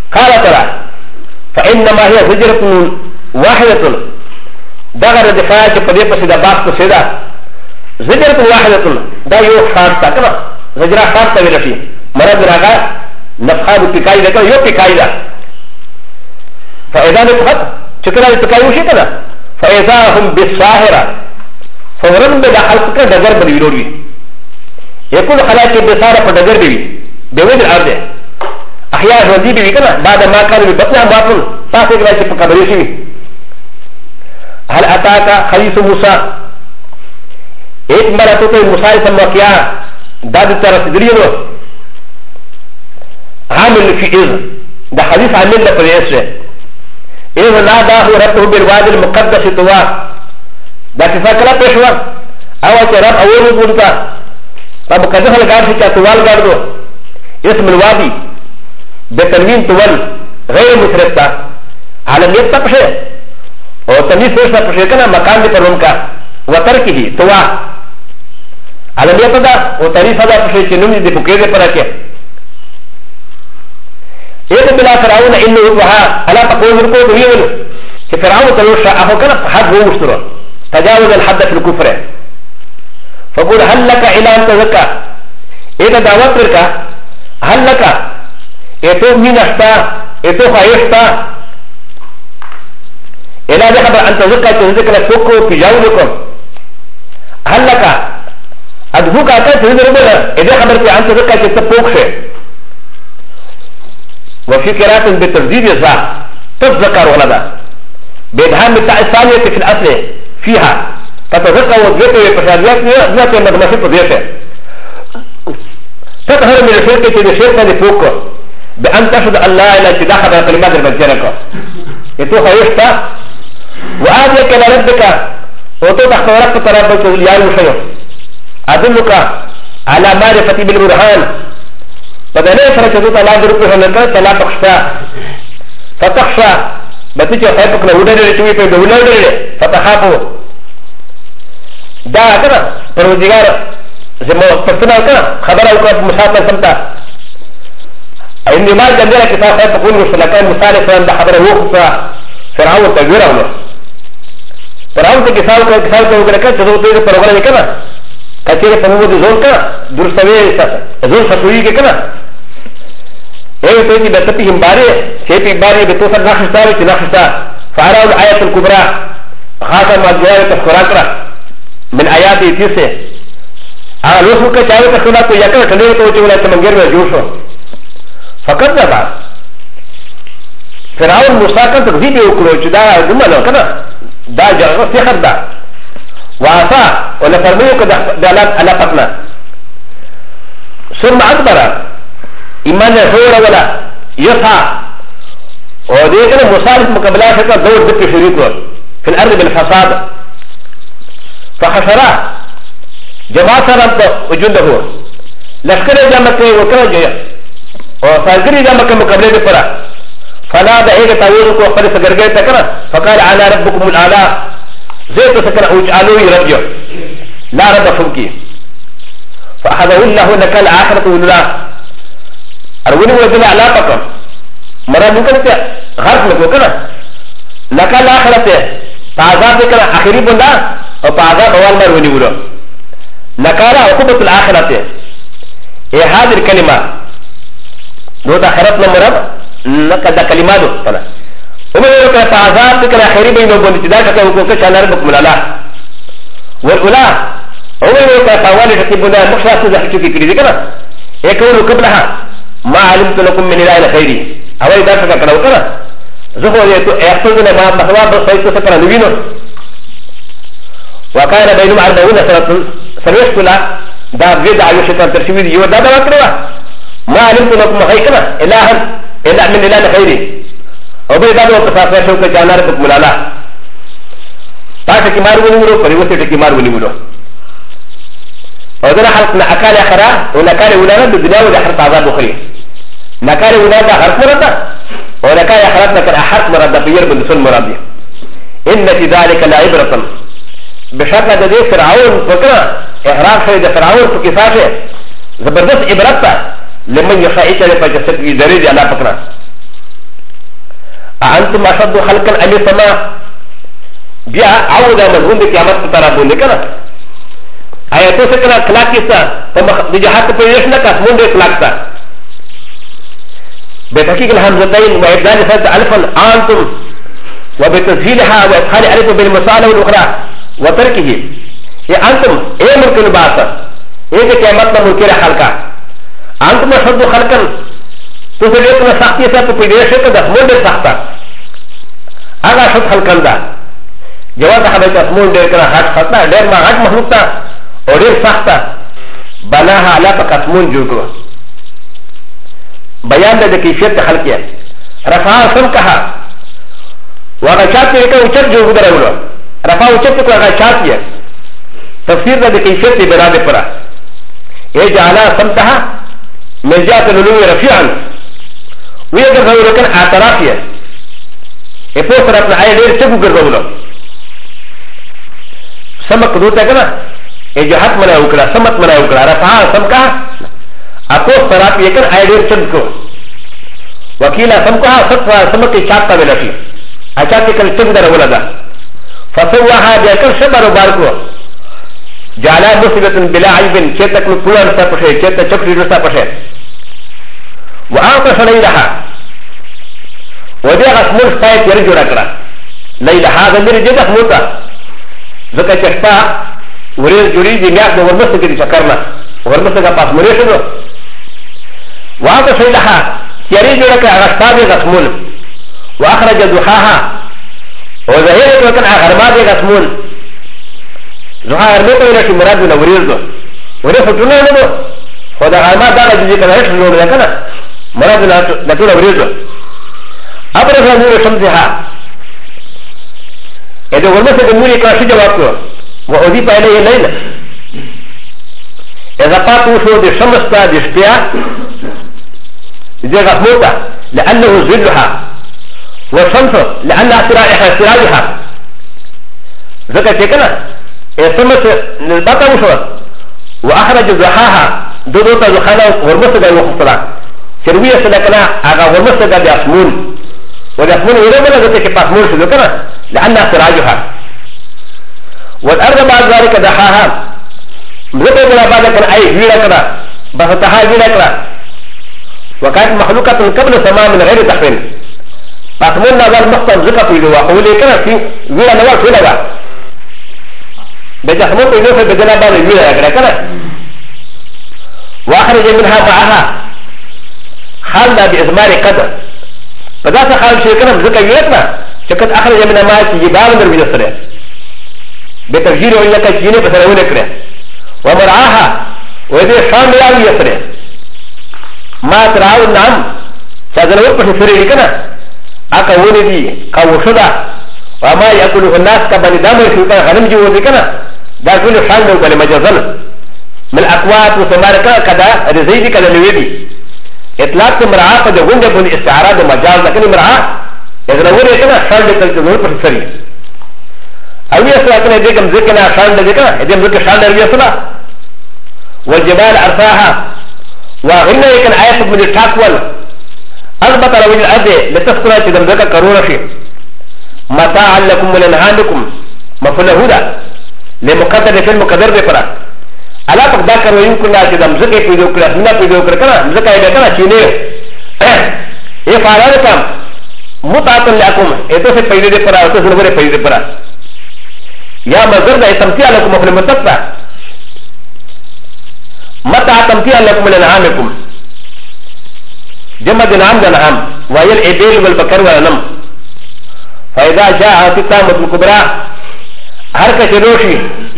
قال ترى فانما هي زجره واحده دغر دفاع قدي قصيده باس قصيده زجره واحده دا يو خاص تكنا زجره خاص تبرشي مرض راغا نفخاب بكاي لك يو بكاي دا فاذا نفخت شكرا بكاي وشي كنا فاذا هم بالساهره فورن بدا حلقك دغر بدوي يقول خلاك بساره فدغر بي بوجه الارض احياء رضي بي كنا بعد ما كان ببطنها باطل فاسق لا يشوف قبريشي هل اتاك حديث موسى ایک مرتبہ تو موسیٰ علیہ السلام کیا داد طرف دریو عامل فی اذ دا حدیث عامل لپریس ہے اذ ناداہ ربه بالواد المقدس طوا دا کسا کلا پیشوا اول چه رب اول بولتا رب مقدس لگار سے چاہ طوال گار دو اسم الوادی بتنوین طول غیر مصرفتا عالمیت تا پشے اور تنوین سوچتا پشے کنا مکان دی پر ان کا وترکی ہی طوا عالمیت دا و تاریخ دا پشے چه نمی دی پکے دے پرا کے ایک بلا فرعون انو وها الا تقول رکو دویل کہ فرعون تلوشا اخو کنا حد هو مشترو تجاوز الحد في الكفر فقول هل لك الى ان تزكى اذا دعوت لك هل لك اتو مين اشتا اتو خايشتا الى ذهب ان تزكى تزكى لسوكو في جاولكم هل لك ادهوك اتا تزكى ربنا اذا خبرت ان تزكى تتفوكش وفي قراءة بترديد الزاء تذكر ولدا بإبهام الثانية في الأصل فيها فتذكر وذكر فشاديات مدمسة تضيشه تظهر من الشركة للشركة لفوق بأن تشهد أن لا إله إلا الله على كلمات المجركة يتوخ يشتا وآديك إلى ربك وتوضح تورك تربك اليار وشيء أدلك على معرفة بالبرهان فدنيا فرشدت الله دربها لك فلا تخشى فتخشى بتيجي خايفك لو ودري توي في دولة فتخافوا دا كنا پروردگار زمو پرتنا كنا خبر او کا مسافر سمتا انما جندرا كتاب تقول مسلكان مثال فان دا خبر هو فرعون تغيره له فرعون کے کسان کو وغیرہ جو تو پروگرام کنا کچے پمود زون کا درستوی زون سوئی کے کنا ايه توجي بتتهم باري شيء باري بتوصل نخشتا نخشتا فارا الآية الكبرى خاتم الجواب تذكرات من آيات تيسه على لوسو كتاوي تخلا تو يكر تليه تو جولا تمنجر में जोशो فقط ذا فرعون موسى كان تكذيب يقولوا جدا جمله كذا دا جرى سحر دا وعصا ولا فرميه كذا دلالات على قتله ثم أكبر ایمان هو ولا يسعى وديكنا مصالح مقابلات فكرة دور ذكر شريكه في الأرض بالفساد فحشرا جماعة رب وجوده لشكر جامعة وكرجة وفاقري جامعة مقابلة فرا فلا دعيك تاويلك وقال سقرقية تكرا فقال على ربكم الأعلى زيت سكرا وجعلوه ربجه لا رب فوقي فأخذه الله لك الآخرة والله أروني وزن علاقكم مرة ممكن غرق لكو كنا لك الآخرة تعذاب كنا آخري بندا وتعذاب أول مرة وني ولو لك عقوبة الآخرة إيه هذه الكلمة لو تأخرتنا مرة لك ذا كلمات كنا ومن يقول تعذاب كنا آخري بينه وبين تداك كنا كشان ربكم الأعلى والأولى ومن يقول تعوالي تكيبنا مخشى تزحكي كذي كنا يكون قبلها ما علمت لكم من إله خيري أولي ذلك كنا وكنا زهو يأخذنا ما بخواب بصيت سكنا نبينه وكان بينهم 40 سنة سنوش كلا دا بيد عيوش كان ترشيوي دي ودا دا وكنا ما علمت لكم خيرنا إلها إلا من إله خيري وبي دا وكسافة شوكا جانا ربكم الأعلى تاكا كمار ونمرو فريوسي كمار ونمرو وذنا حلقنا أكال أخرى ونكال ولانا بالدنيا وذحرت عذاب أخرى نكال ولانا حرف مرده ونكال أخرى نكال أحرف مرده بير بلسل مرده إن في ذلك لا عبرة بشكل ذي فرعون فكرة إحراف شيء فرعون انتم اشد خلقا ام السماء بیا عوده مضمون د قیامت په طرف باندې کنه آیاتو څخه کله اخلاق کیسه په جهات په یوه نه کاسمون د اخلاق تا بتحقيق الهمزتين وابدال فرد الفا انتم وبتسهيلها وادخال الف بالمصالح الاخرى وتركه يا انتم ايه ممكن باسا ايه قیامت میں منکر خلقا انتم اشد خلقا تو سے لیکن سختی سے تو پیدائش کا دسمون دے سختا اگا شد خلقن دا جواب حبیت اسمون دیر کنا حاج خطا دیر ما حاج مخلوق تا اور دیر سختا بناها علا پا قسمون جو کرو بیان دے کیفیت خلقیہ رفعا سم کہا وغا چاہتے ہیں کہ اچھت جو گدر اولو رفعا اچھت کو اگا چاہتی ہے تفسیر دے کیفیت دے بنا دے پرا اے جعلا سمتها مرجات العلوم رفیعا وی اگر ضرور لکن اعترافیہ اے پوستر اپنا آئے دیر چکو گردو لو سمک دوتا کنا اے جہت منا اکڑا سمت منا اکڑا رفعا سمکا اپوس طرف یکن آئے دیر چکو وکیلا سمکا ستفا سمک چاپتا بلشی اچاتی کل چک در اولا دا فسواها بیکن شبر و بارکو جعلا مصیبتن بلا عیبن چیتک میں پورا رسا پشے چیتا چکری رسا پشے وآنقا شلیلها ودی غسمون شپایت یری جوڑا کرا لیلها غمیر جیدہ خموتا ذکر چشپا وریر جوڑی دی میاک دو ورمست کی دی چکرنا ورمست کا پاس مریش دو وآنقا شلیلها یری جوڑا کرا غشپا دی غسمون واخرج دوحاها وظهیر وکن اغرما دی غسمون زها ارمته ولا شي مراد ولا وريزو ولا فتونه له خدا غرما دا جدي كده هيك نور ده كده مراد لا تقول وريزو ابرز نور شمسها اذا ورمته النور كاشي جواب كو واضيف اليه الليل اذا قاتوا شو دي شمس تا دي شبيا دي غموتا لانه ظلها والشمس لانها سراجها ذكر كده سمت نلبتا وشوه واخرج زحاها دودوتا زخانا ورمسة دا وخصلا سروية سلكنا اغا ورمسة دا دي اسمون ودي اسمون ورمنا ذاتي كي پاسمون شدو كنا لأنها سراجها والأرض بعد ذلك دحاها مزتا بلا بعد كان اي جويرا كنا بسطها جويرا كنا وكانت مخلوقة قبل سماء من غير تحوين پاسمون نظر مختم ذكا فيدوا وقولي كنا في جويرا نوار فيلغا بجسمه في نفسه بدنا بعض الولاء كذا واخرج منها معها خالنا بإزمار قدر فذات خال شيء كنا بذكر يلتنا شكت اخرج من الماء جبال من السريع بتفجير ولك جيني بسرعون كره ومرعاها ويدي شام لا يسرع ما ترعوا النعم شاذلوا بسرعي كنا اكا ولدي كوشدا وما يأكله الناس كبني دامر شوكا غنم جوزي كنا دا كل حال نو بل مجازن من الاقوات وسماركا كدا رزيدي كدا نويدي اطلاق مرعا قد غنج بن استعراض مجاز لكن مرعا اذا نوري كنا حال لكل تزور بسري اوي اسواقنا ديكم ذكنا حال لكنا ادم ذكر حال لربي صلا والجبال ارفاها وغنى يكن آيات من التاكول اضبط على وجه الارض لتذكر تدم ذكر كرورة فيه متاعا لكم ولنهانكم مفعول هدى لمقدر في المقدر بفرا الا تقدر كرو يمكن ان تدم زكي في ذكر اسمنا في ذكر كنا زكاي بكنا چينه اي فارالكم متاعا لكم ايتو سے پیدا دے پرا تو سنورے پیدا دے پرا یا مصدر دا تمثيل لكم مفعول متصل متاعا تمثيل لكم ولنهانكم جمع دنام دنام وهي الابل والبكر والنم فإذا جاء التامة الكبرى حركة روشي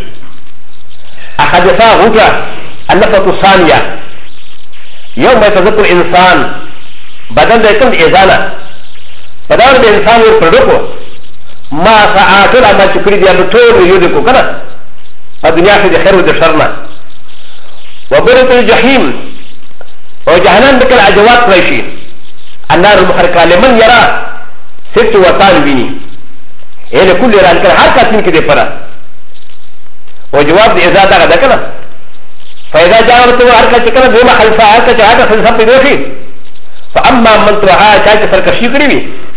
أحدثا غجة النفة الثانية يوم يتذكر الإنسان بدل ذلك الإذانة بدل الإنسان يفردكو ما ساعاتنا ما تكري دي أبطول يودكو كنا الدنيا في خير ودشرنا وبرد الجحيم وجهنم بك العجوات ريشي النار المحركة لمن يرى ست وطان بيني ايه لكل ران كان هر كاتين كده فرا وجواب دي اذا دا غدا كنا فاذا جاء وقت هر كاتي كنا بما خلفا هر كاتي هر خلفا بيدوشي فاما من ترها چاچ سرکشي کړی وي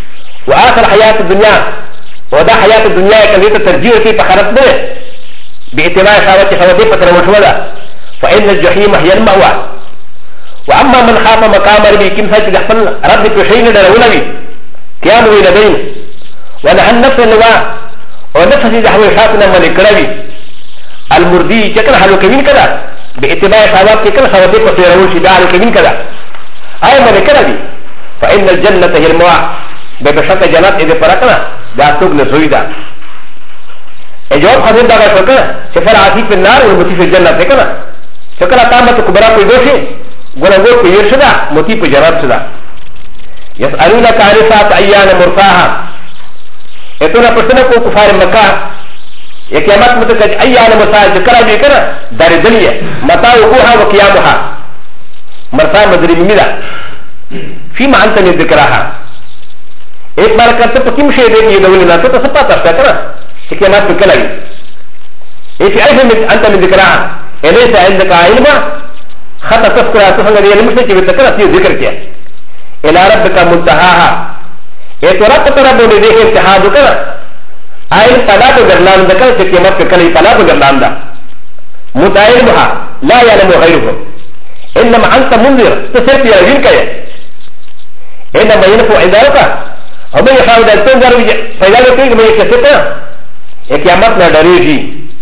واخر حياه الدنيا ودا حياه الدنيا كذلك ترجيح في فخرت به باعتبار شهوات شهوتي فتره وشولا فان الجحيم هي المأوى واما من خاف مقام ربي كم سجد يحصل ربي بشيء لولوي قيام ولدين ونهى النفس النواة ونفس يحوي شاتنا ملك ربي المردي كنا حلو كمين كذا باعتبار شهوات كنا شهوتي فتره وشدار كمين كذا اي ملك ربي فان الجنه هي المأوى بشك جنات اذا فرقنا دا سوق نزويدا اجواب حضرت دا شكرا شفر عاطي في النار والمتي في الجنه كنا شكرا تامه كبرى في دوشي غنغو في يرشدا متي في جنات شدا يسالونك عن ساعه ايام مرساها اتنا پرسنه کو كفار مكه يا قيامت متك ايام مرساها ذكر بي كنا دار دنيا متى وقوعها وقيامها مرساها مدري ميدا فيما انت من ذكرها ایک بار کرتے تو کم شے دیکھ یہ دولي نہ تو سب پتہ ہے نا کہ قیامت میں کل آئی ایک ایسے میں انت من ذکرها الیس عندك علم خطا تذكر تسنگ علم سے کہ ذکر اسی ذکر کیا الى ربك منتهاها ایک رب طرح بولے دیکھ اتحاد کر علم پلا تو گرلان ذکر کہ قیامت میں کل پلا تو گرلان دا متعلمها لا يعلم غيره انما انت منذر تصرف يا ذكر انما ينفع عندك او بیا خاو د تنګر پیدا کوي چې مې کته قیامت نه ډریږي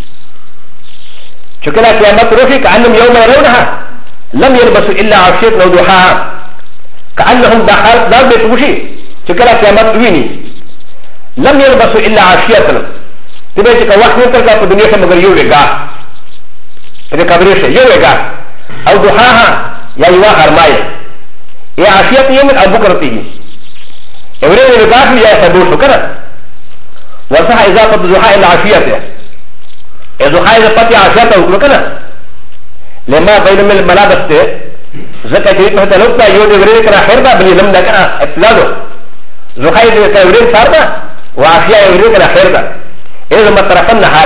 چې کله قیامت روشي کانهم یوم يرونها لم يلبسوا الا عشيه او ضحاها كانهم دخل دار به توشي چې کله قیامت ویني لم يلبسوا الا عشيه تبه چې وخت نه ترګه په دنیا کې مگر یو وګا دې قبرې شه یو وګا او ضحاها یا یو هرمای یا عشيه یوم ابو کرتی ورين الغافل يا سبوش كنا وصح اضافه الزحاء الى عشيته الزحاء اذا فتح عشيته وكنا لما بين من الملابس زكاه جيت حتى لو تا يود ورين كنا خير دا بني لم كنا ابتلاده زحاء اذا ورين صار وعشيه ورين كنا خير دا اذا ما طرفنا نهار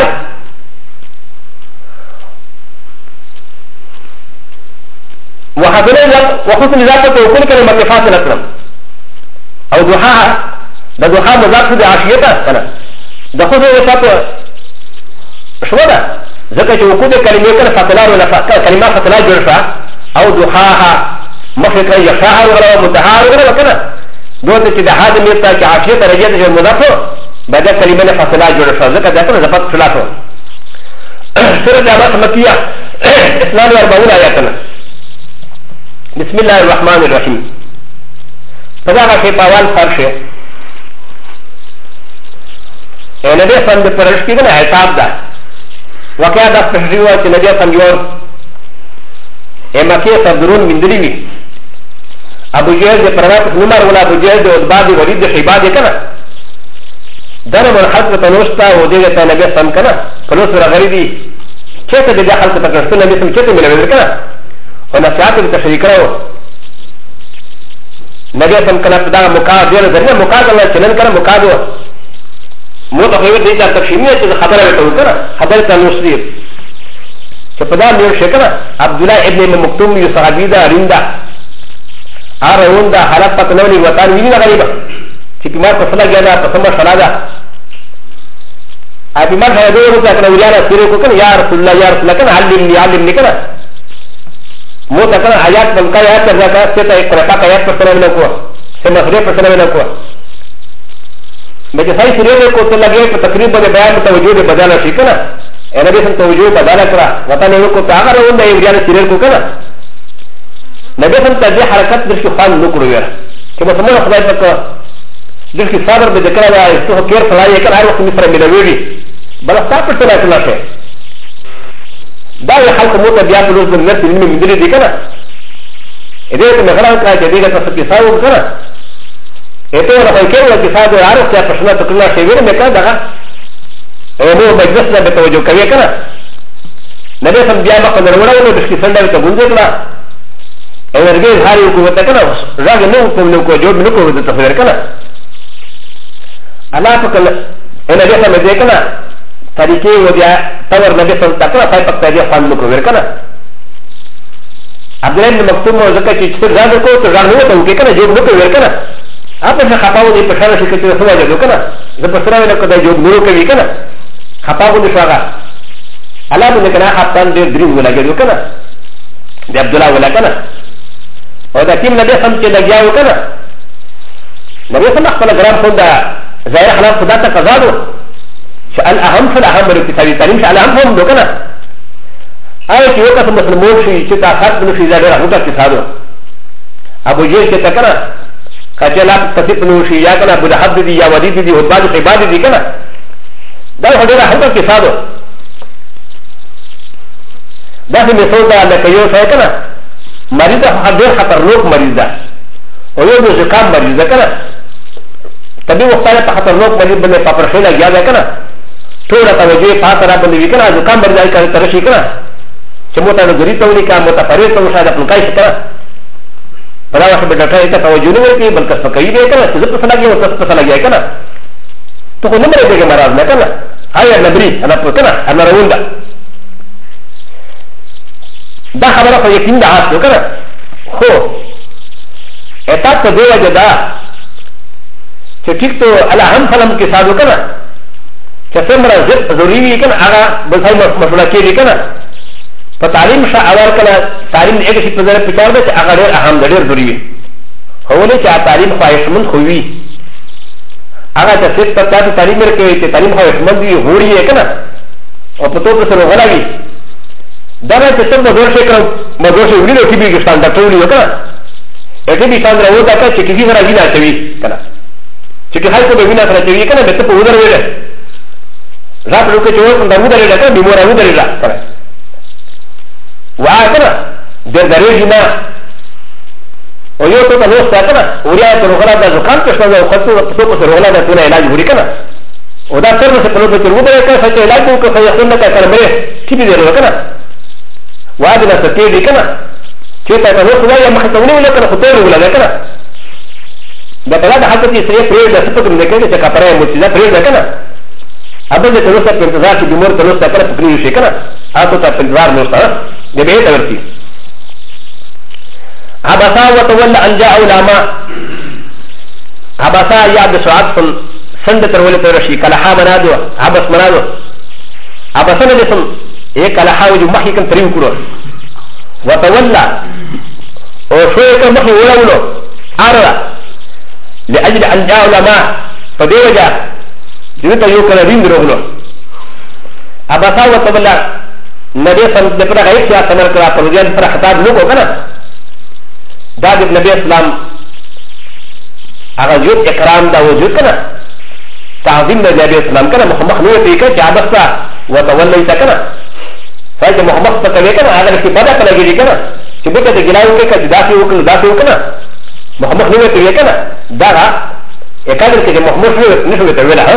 وحسن وحسن اضافه وكل كلمه فاصله او ضحاها د ضحا مضاف د عشیته کنه د خو دې تاسو شو ده ځکه چې وقود کلمې کنه فاصله ولا کلمه فاصله جوړ شو او ضحاها مفکر یشاها ولا متحار ولا کنه دوته چې د حاضر میته چې عشیته رجعت د مضاف بعد کلمه فاصله جوړ شو ځکه دا کنه زفت خلافه سوره جامعه مکیه اسلام 40 آیاتنا بسم الله الرحمن الرحیم فذاك في باوال فرشه نبي سند فرش كي كنا عتاب ده وكان ده فرشوا كي نبي سندور اما كي صدرون من دليمي ابو جهل ده پروات عمر ولا ابو جهل ده عتباد وليد ده شيباد كنا دنا من حق تنوستا ودي ده نبي سند كنا فلوس غريبي كيف ده حق تكرست نبي سند كيف من كنا ونصيحت التشريكرو نبي سم كنا فدا مقاد دير زرنا مقاد الله چنن كنا مقاد مو تقريبا دي جا تفهيميه چې خبره وکړه کنه خبره تنوسري چې فدا مير شکنا عبد الله ابن مكتوم یو صحابي دا ریندا ارون دا حالت پتنونی وطن ویني غریبه چې کما په فلا جنا په سم فلا دا ابي ما هدا ورته کنه ویاله سره کو کنه یا رسول الله یا رسول الله کنه علمني کنه مو تکنا آیات بلکہ آیات کر جاتا ہے سیتا ایک قرآن آیات پر سنہ ملا کوا سے مخریب پر سنہ ملا کوا میں جسائی سریعے کو تو لگے کہ تقریب بنے بیان میں توجہ دے بدانا شکنا اے نبی سن توجہ بدانا کرا وطا نے کو تاغر ہوں دے ایوریان سریعے کو کنا نبی سن تجھے حرکت در کی خان نکڑو گیا کہ مسلمان خدای تک در کی صادر بے ذکرہ ہے اس کو کیر صلاحی کر ہر وقت مصر ملویڑی بلا صاحب پر سنہ کنا ہے دا خلق موت بیا په روز د نفس علم مدري دي کنه دې ته مغران کا چې دې ته څه کیساو کنه اته ولا فکر ولا کیسا د عارف ته پښنه تکلا شی ویل مکا دغه نو مجلس ته توجه کوي کنه نبی سم بیا ما قدر وړاو د شي څنګه ته ګونځي کړه ورګي هاري کو وته کنه راګ نو کوم نو کو جوړ نو کو د تفسیر کنه الله پکله ان دې سم دې کنه طریقے وجہ تور نبی صلی اللہ علیہ وسلم پک تاجی خان کو ورکنا عبداللہ بن مکتوم ذکر کہ چھ زاد کو تو زاد نو تو کہ کنا جو نو ورکنا اپا سے خطاو دی پشارا شکر چیز سوا جدو کنا زب پسراوی لکو دا جو نورو کبھی کنا خطاو دی شواغا اللہ بندے کنا خطان دیر دریم ولا گدو کنا دی عبداللہ ولا کنا اور دا تیم نبی سم چی لگیاو کنا نبی سم اخبر گرام خود دا ظاہر خلاف خدا تا قضادو چه الاهم فالاهم برو کتابی تعلیم چه الاهم هم دو کنا آیا چه وقت مسلمون شی چه تا خط بنو شی زادر اخوتا کسادو ابو جیل چه تا کنا کچلا تصف نوشي يا كنا ابو لهب دي يا وليد دي عتبة دي عباد دي كنا ده هذا حتى كسادو ده في مسودا لكيو ساي كنا مريض حدير خطرناك مريض ده ويوم زكام مريض ده كنا تبي وقتها خطرناك مريض بني بابرشيلا يا ده كنا تولا توجه فاترا بني كنا زكام مريض ده كنا ترشي كنا چموتا غري تولي كا متفرد تو شاده پلکای كنا فلا وقت بدأتا ہے توجہ نہیں ہوتی بلکہ سکئی دے کنا سزت پسلا گیا اور تس پسلا گیا کنا تو کو نمبر دے کے مراد نہ کنا آیا نبری انا پوتنا انا روندا دا خبر کو یقین دا ہاتھ کنا ہو ایتا تو دے وجہ دا کہ ٹھیک تو الہم فلم کے ساتھ کنا کہ سمرا ضروری کنا آگا بلسائی مسئلہ کی کنا فتعلیم شا اول کنا تعلیم ایک شی پزر پچار دے چه اگر دیر اهم دیر دوری ہولی چه تعلیم خواهشمند خوی اگر چه سیت پتا تو تعلیم رکھوی چه تعلیم خواهشمند بھی ہوری ہے کنا اور پتو پسر غلا بھی دانا چه سب مزور سے کرم مزور سے اولی دو کی بھی گشتان ڈاکٹر اولی ہو کنا ایسے بھی شاندر وہ داکا چه کسی سرا وینا چوی کنا چه کسی کو بھی وینا سرا چوی کنا بیتا پا ادھر ویلے رات روکے چوئے کن در ودر ویلے کنا بیمورا ودر ویلے کنا وعاكنا درجنا ويوتو تنوس تاكنا وريا تروغلا دا زكام تشنا وخطو وقتو تروغلا دا تونا علاج وريكنا ودا سر سے پلو پچر ودر کا سچ علاج کو فیخن کا کرمرے کیبی دے رکنا وادنا ستی دی کنا چیتا تنوس لا یا مختونی ولا کنا خطو ولا کنا دا بلا دا حالت یہ سری پرے دا سپت میں کہ چا پرے مچدا پرے دا کنا ابل دے تنوس کا انتظار کی بیمار تنوس کا پکری شي کنا آتو تا انتظار نوستا د به تورتي عبسا وتولى ان جاء علماء عبسا يا بسعاد سند ترول ترشي كلها منادو عبس منادو عبسا نسم ايه كلها وجو محي كان تريم كرو وتولى وشوية كان محي ولولو ارى لاجل ان جاء علماء فدي وجه جنتا يوكنا رين دروغلو عبسا وتولى نبي صلى الله عليه وسلم سمر كرا فرجان پر خطاب لوگو کنا داد نبی اسلام اگر وجود اکرام دا وجود کنا تعظیم نبی اسلام کنا محمد نو تے کہ عبسا وتوليت کنا فاجا محمد فتوی کنا اگر کی بدا پلگی کنا کہ بتا دے گلاو کے کہ دافی وکل دافی وکنا محمد نو تے کنا دا اکادر کہ محمد نو تے ویلا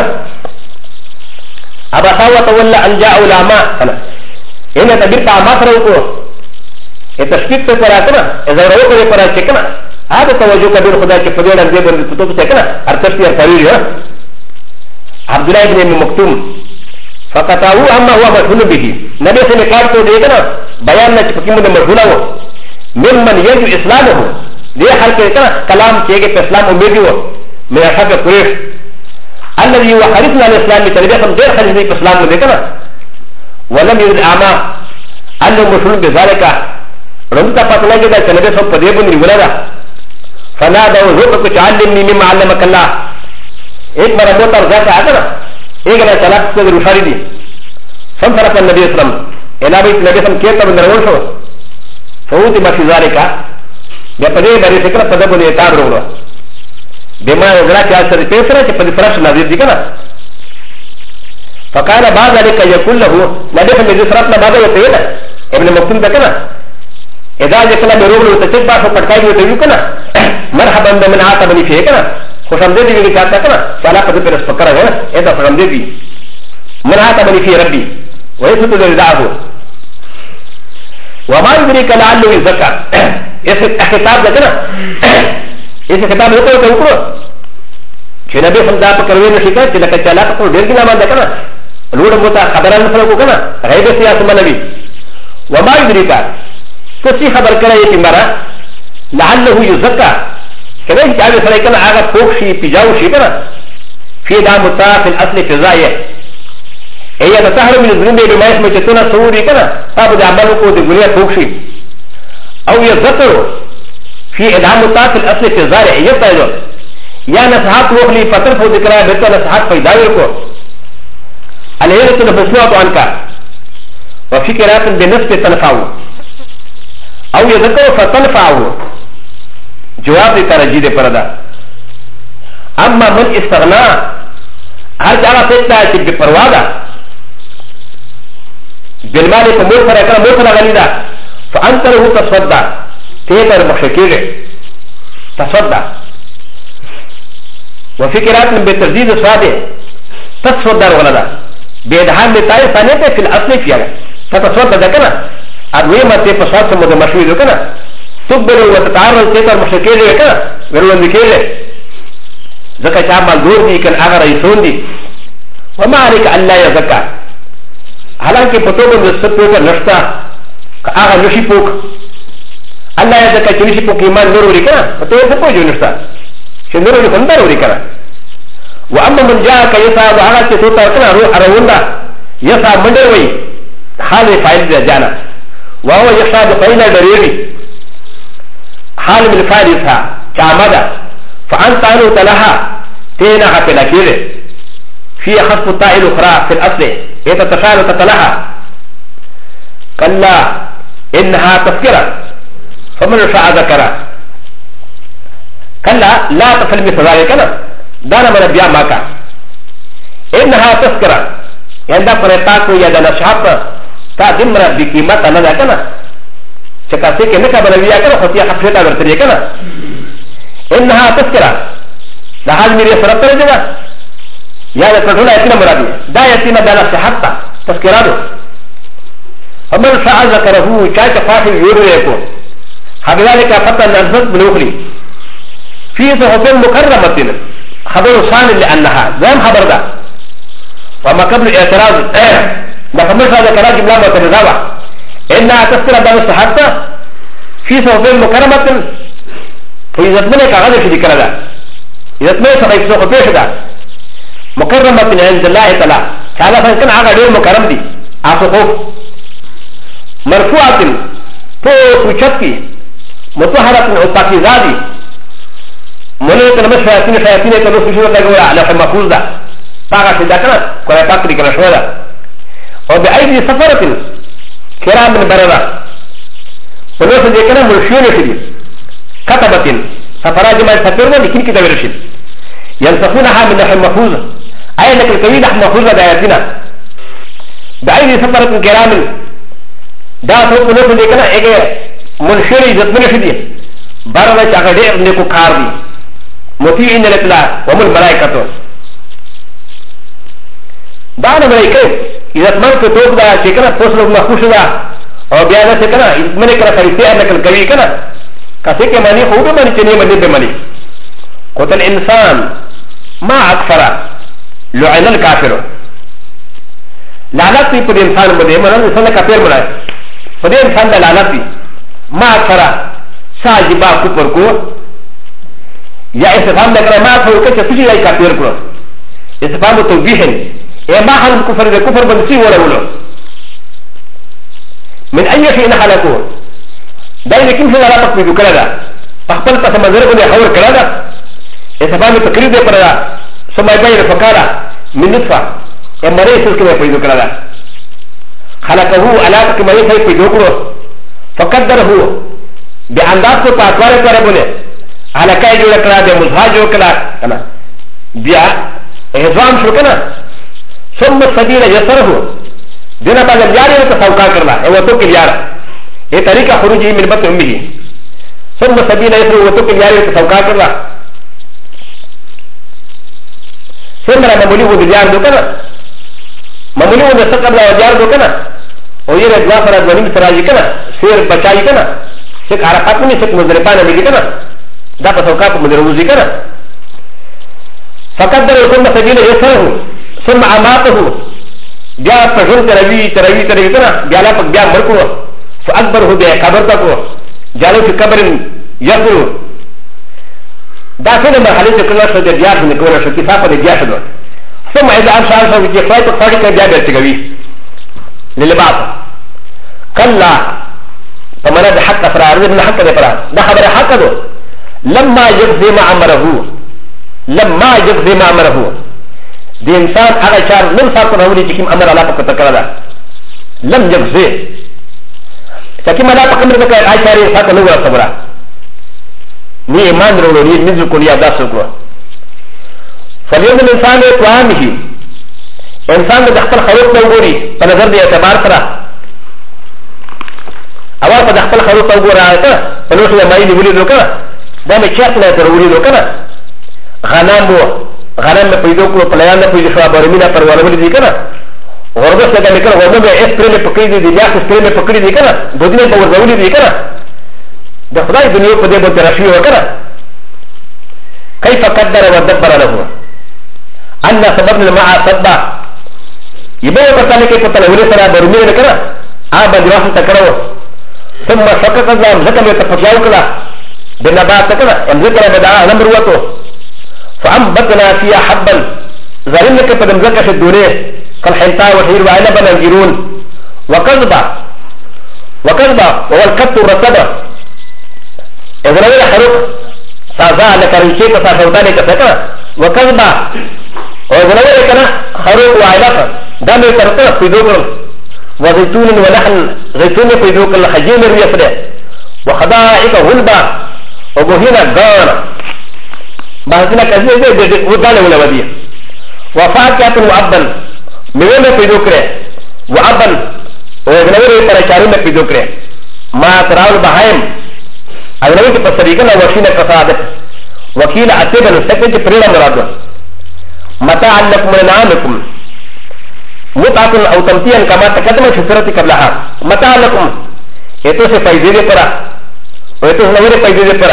عبسا وتولى ان جاء علماء کنا ان تبیر تا ما کرو کو یہ تشکیل سے پر آتا نا ازار رو کرے پر آتا کنا آدھا توجہ کبیر خدا چی پدیر اندے بندی پتو پسے کنا ارتشتی ارتاویر ہے عبداللہ ابن مکتوم فقطاو اما ہوا مشہول بھی نبی سے نکار تو دے کنا بیان نا چی پکیمو دے مشہولا ہو ممن یجو اسلام ہو دے حال کے کنا کلام چیئے گے پہ اسلام امیدی ہو میں ایسا پہ قریش الذي هو حريصنا على الاسلام بتربيه دير خليني في الاسلام ذكرنا ولم يرد اعمى انه مشهور بذلك رمتا فتنا كده كنبي سو بديبن يولدا فنادى وزوق تعلمني مما علمك الله ایک بار موتر ذات آتا ایک بار طلاق سے رشاری دی فانصرف النبي صلى الله عليه وسلم الى بيت النبي صلى الله عليه وسلم كيف من شو فوت ما في ذلك بقدر بري فكره فدبل يتاب رولو بما يزرع كاسر بيسرا كفد فرش نازل دي كنا فقال بعد ذلك يقول له نبي صلى الله عليه وسلم بعد يتينا ابن مكتوم ده كنا اذا جكنا برولو تشبع فقطعي يتيو كنا مرحبا بمن عاتبني فيه كنا خوش آمدید بھی کہتا ہے نا فلا قد پر اسفکر ہے نا ایسا خوش آمدید بھی من عاتبني في ربي ويسوط لرداءه وما يدريك لعله يزكى ایسے خطاب دیکھنا ایسے خطاب ہوتا ہے کہ کہ نبی سمجھا پر کروے نشی کا چلکہ چلا پر دیر کی نامان دیکھنا لوڑ موتا خبران نفر کو کنا غیب سیاس نبی وما يدريك کسی خبر کرے یہ کہ مرا لعله يزكى كذا جاب سليكنا اغا فوق شي بيجاو شي كنا في دام متاف الاصل في الزايه هي تطهر من الذنوب بما يسمى تتنا سوري كنا ابو عملوا كو دي غريا فوق شي او يذكر في ادام متاف الاصل في الزايه يفتايدو يا نصحات وخلي فتر فو ذكرى بيت نصحات فيداير کو عليه تنفسوا عنك وفي قراءة بنفس تنفعه او يذكر فتنفعه جواب ترجي دي پردا اما من استغنى هر جانا فیتا ہے کہ بپروا دا بالمال کو مور پر اکرا مور پر غلی دا فانتره تصدى تیتر مخشکیگے تصدى وفي قراءة بترديد صادق تصدى الولد بإدهام لتاية ثانية في الأصل فيها فتصدى ده كنا أدوية ما تتصدى سمود مشوي ده كنا تقبل وتتعرض تيتر مخشكيجي كنا ولو ذكيجي زكاة عمل دور دي كان أغا رئيسون دي وما عليك أن لا يزكى حالانکہ پتو بند سپوکا نشتا آغا نشی پوک اللہ يزكى چه نشی پوک ایمان نروری کنا پتو سپو جو نشتا چه نروری خندر روری کنا واما من جاءك يسعى وعلى تسوتا كنا رووندا يسعى مندروي حال فاعل جانا وهو يسعى بقينا دريري حال من فارسها كامدا فانت عنه تلها تينها بلاكيره في خصف الطائل الاخرى في الاصل يتتشال تتلها كلا انها تذكره فمن شاء ذكره كلا لا تفعل مثل ذلك دانا من بيا ماكا انها تذكره يندا فرتاكو يا دنا شاپ تا دمر بقيمت انا ذاكنا چکاسي کے نکا بنویا کنا خطیا حقیقتا ورتری کنا انها تذكره دا حال میری سرت رہ جگہ یا تطلع یتینا مرادی دا یتینا دانا صحت تذکرہ دو ومن شاء ذكره چاچ فاحل يورو کو حذلك فتى نزلت بلوخري في صحف مكرمه خبر ثاني لانها زين خبر ده وما قبل اعتراض ده فمش هذا كلام جمله متنازعه انها تذكر بان صحت في صحف مكرمه فاذا من كغد في ذكر ده اذا ما صحيح صحف ده مكرمه عند الله تعالى تعالى فكان هذا غير مكرم دي اصحف مرفوعه فوق وشتي مطهره وباكيزادي مولوك نمشي شياطين شياطين كانوا في شغل لقوا على المفروض ده طاقة في ذاكرة كنا تاكل كنا شوية وبأيدي سفرة كرام من بررة ولو سجكنا مرشين شديد كتبة سفرة جماعة سفرنا لكن كتاب رشيد ينصفونها من نحو المفروض أي لك الكوي نحو المفروض داياتنا بأيدي سفرة كرام دا سوف ولو سجكنا إيجا مرشين يزدمن شديد بررة شاكدير نكو كاردي مطيعين لله وهم الملائكة دعنا ملائكة إذا تمنك توق دا شكرا فصل مخوش دا او بيانا شكرا من كرا فريسي أنك الكوي كنا كسيك ماني خوب ماني چني ماني بماني قتل الإنسان ما أكفر لعن الكافر لعنت في پدي انسان مده منا انسان كافر منا پدي انسان دا لعنت ما أكفر ساجبا كفر کو یا استفهام لکرا ما فوقت سجی ای کافر کرو استفهام توبیح ای ما حل کفر ده کفر بنسی ولا ولو من اي شيء حلقو دای لیکن سے لا تک بھی کرا دا خپل پس منظر کو حور کرا دا استفهام تقریر دے پڑا سمای بین فقارا من نطفه ای مریض اس کے پیدا کرا دا خلقه علاق کے مریض ہے پیدا کرو فقدره بانداز کو پاکوارے کرے بولے على كاي جو كلا ده مزاج جو كلا كنا بيا اهزام شو كنا ثم السبيل يسره دينا بعد اليار يتسوقا كرنا هو تو كيار ايه طريقه خروجه من بطن امه ثم السبيل يسره هو تو كيار يتسوقا كرنا ثم لما موليه باليار دو كنا موليه نسقب لا يار دو كنا ويره جعفر بن سراجي كنا سير بچاي كنا سك عرفات من سك مزربان ميجي كنا دا فسوقات مدروزي كنا فقدر ثم سبيل يسره ثم عماته جاء فجر تروي كنا جاء لا جاء مركو فأكبره بقبر تكو جاء في قبر يقول دا څنګه مرحله چې کله شو د بیا د کول شو کتاب د بیا شو ثم اذا ارشاد شو چې فایت فاړي کې بیا بیرته کوي للبعض كلا فمن حق فرار من حق فرار ده خبر حق ده لما يجزي ما امره لما يجزي ما امره دي انسان هذا شار لم ساكن اولي جكيم امر الله فقط تكرر لم يجزي فكما لا تقمر بك عشاري ساكن نور صبرا ني ايمان رولو ني من ذكر يا داس کو فاليوم الانسان طعامه انسان د خپل خروج ته وګوري په نظر دی اعتبار سره اول په خپل خروج ته وګورای ته په نو څه مې نیولې دوکا دا مې چاپ نه ضروري دوکا غنم مې پیدا کړو په لایان نه پیدا شو بارمینه پر ولولې دي کنه ورغه څه کنه کړه ورغه به اس پرې پکې دي بیا اس پرې پکې دي کنه دوی په ورولې دي کنه د خدای دنیا په دې باندې راشي وکړه كيف قدر ودبر له ان صبرنا الماء صبا يبقى كتالي كيف تلولي سرا برمينه كده ابا دراسه تكرو ثم شقق الزام ذكر يتفجاو كده بالنبات كده ان ذكر بدا نمر وتو فانبتنا فيها حبا ظلمك قدم زكاه الدنيا كالحنطاء والحير وعنبا ينجرون وكذبا وهو الكت الرتبه اذا لم يحرق سازا لك ريشيك ساشوتاني كسكه وكذبا واذا لم يكن حروق وعلاقه دم يترقى في دوكر وزيتون ونحن زيتون في دوكر الحجيم الريفده وخدائق غلبا وبهنا غانا بعضنا كذلك ودانا ولا وديه وفاكهة وعبا ميونا في دوكر وعبا وغنوري فرشارين في دوكر ما تراول بهايم اغنوري كفسريكنا وشينا كفادت وكيل عتبا سكت فريلا مرادو متاعا لكم ولنعامكم متعة او تمتيا كما تقدم في سورة قبلها متاعا لكم اتوسي فايدي فرا واتوسي نوري فايدي فرا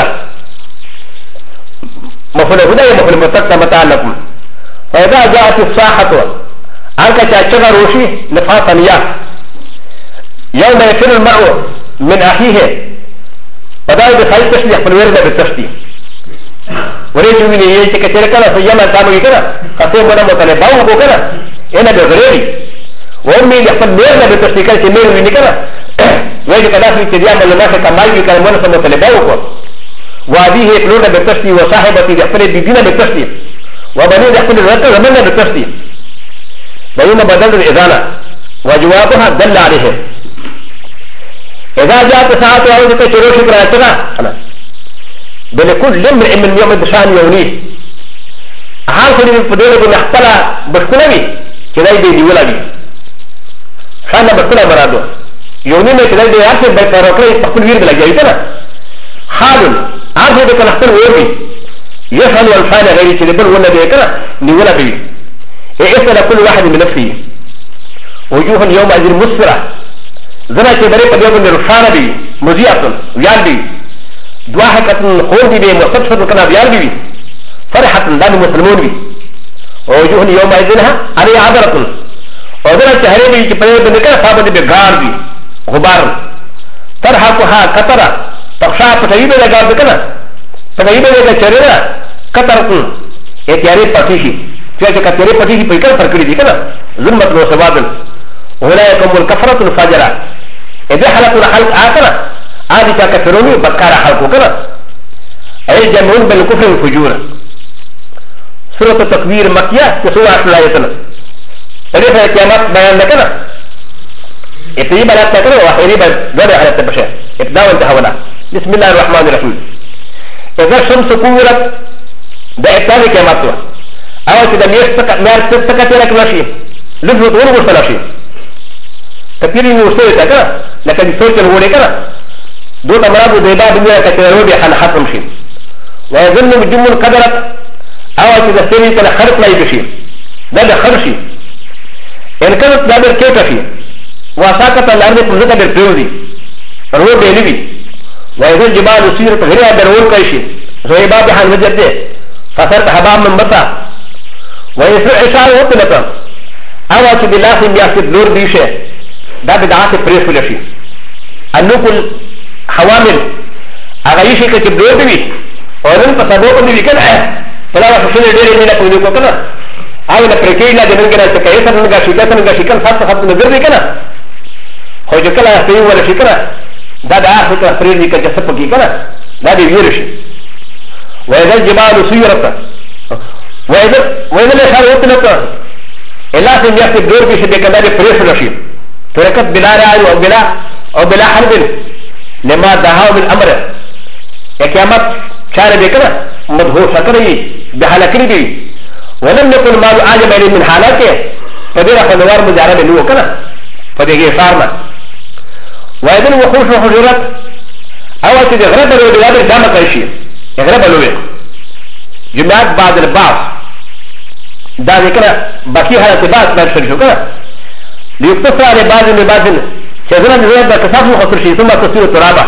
مفعول هنا مفعول مستقى متاعا لكم فإذا جاءت الساحة عنك تأشغى روشي نفاقا يا يوم يفر المرء من أخيه فدائي بخير تشليح في الورد بالتشتي وريجو من يجي كثير كذا سيما كانوا كذا كثير من المطالبات وكذا هنا بغيري وامي يحصل ميرنا بتشتكي كمير من كذا ويجي كذا في كذا من الناس كمال في كلام من المطالبات وكذا وهذه يقولون بالتشتي وصاحبتي يحصل بيدينا بالتشتي وبني يحصل الرتب زمنا بالتشتي بينما بدل الإذانة وجوابها دل عليه إذا جاءت ساعة أو ذكر شروش براتنا بلكل امرئ من يوم بشان يونيه حال خلي من فضيله بن احتلا بشكلوي كذا يدي ولدي شان بشكلا مرادو يوني من كذا يدي عارف بيت ركلي تقول وير بلا جايتنا حال عارف بيت نحتل ويري يفعل والفعل غير كذا بل ولا بيكنا نولا بي يسأل كل واحد من نفسه وجوه يومئذ مسفرة زنا كبري قد يكون رشانة بي مزيئة ويال بي دواحكة خون بي مستشفى كنا بيال بي فرحة دان مسلمون بي ووجوه يومئذ علي عبرة وذنا شهري بي كبري بنكا صابت بغار بي غبار فرحتها كترة تخشى فتعيب لغار بكنا فتعيب لغا شريرا كترة اتياري پتيشي فيها كتيري پتيشي پيكر فرقري دي كنا ظلمت وسوادل هناك هم الكفرة الفاجرة إذا حلقوا الحلق آخرة هذه كفروني بكار حلقوا كنا أي جمعون بالكفر والفجور سورة التكبير مكية كسورة 10 آياتنا هذه في القيامات بيان لكنا ابتدي بلاد تكنا وآخري بدر على التبشير ابتداء وانتهونا بسم الله الرحمن الرحيم إذا الشمس كورت ده ابتداء القيامات أول كده ميار تستكتير لك لفظ طول مرسل شيء كثيرين يوصلوا كذا لكن يسوي الولي كذا دون مراد وزيبا بنيا كثيرون بحال حكم شيء ويظن بجمل قدرت أو كذا سيري كذا خرق لا يبشي ده خرشي إن كانت دابر كيف شيء وساقط الأرض كلها بالبيوزي روح بيلبي ويظن جبال سيرت غيرها بالول كيشي زيبا بحال وجده فصارت حباب من بطا ويسوع إشارة وطلقا أول كذا لازم يأخذ نور بيشه ده بدعات بريس ولا شيء النقل حوامل أغايشي كتبدور بي ولن تصدقوا بكنا فلا تشيل ديري من كل كنا هذا بريكيلا جنگنا كيسر نگا شيكا نگا شيكا فات فات نظر بكنا هو جكلا في ولا شيكا دا دا فكره فريدي كجسد بكنا دا دي ويرش وإذا الجبال سيرت وإذا الإشار وطلت إلا سنجاس الدور بيش بكنا دي فريش رشيد تركت بلا رعي أو بلا حرب لما دهاو من أمر يا كيامات شار بكنا مدهوش كري بحالكري بي ولم يكن ما عجب عليه من حالاته فدير فنوار مجارب اللي هو كنا فدير فارنا وإذا الوحوش وحجرات أول شيء غرب الولاد الجامع كرشي غرب الولاد جمعات بعد البعض دا ذكر باقي حالات بعض ما يشتري كنا ليقتصر على بعض من بعض شذنا الولاد بكثافة وخسر شيء ثم تصير ترابا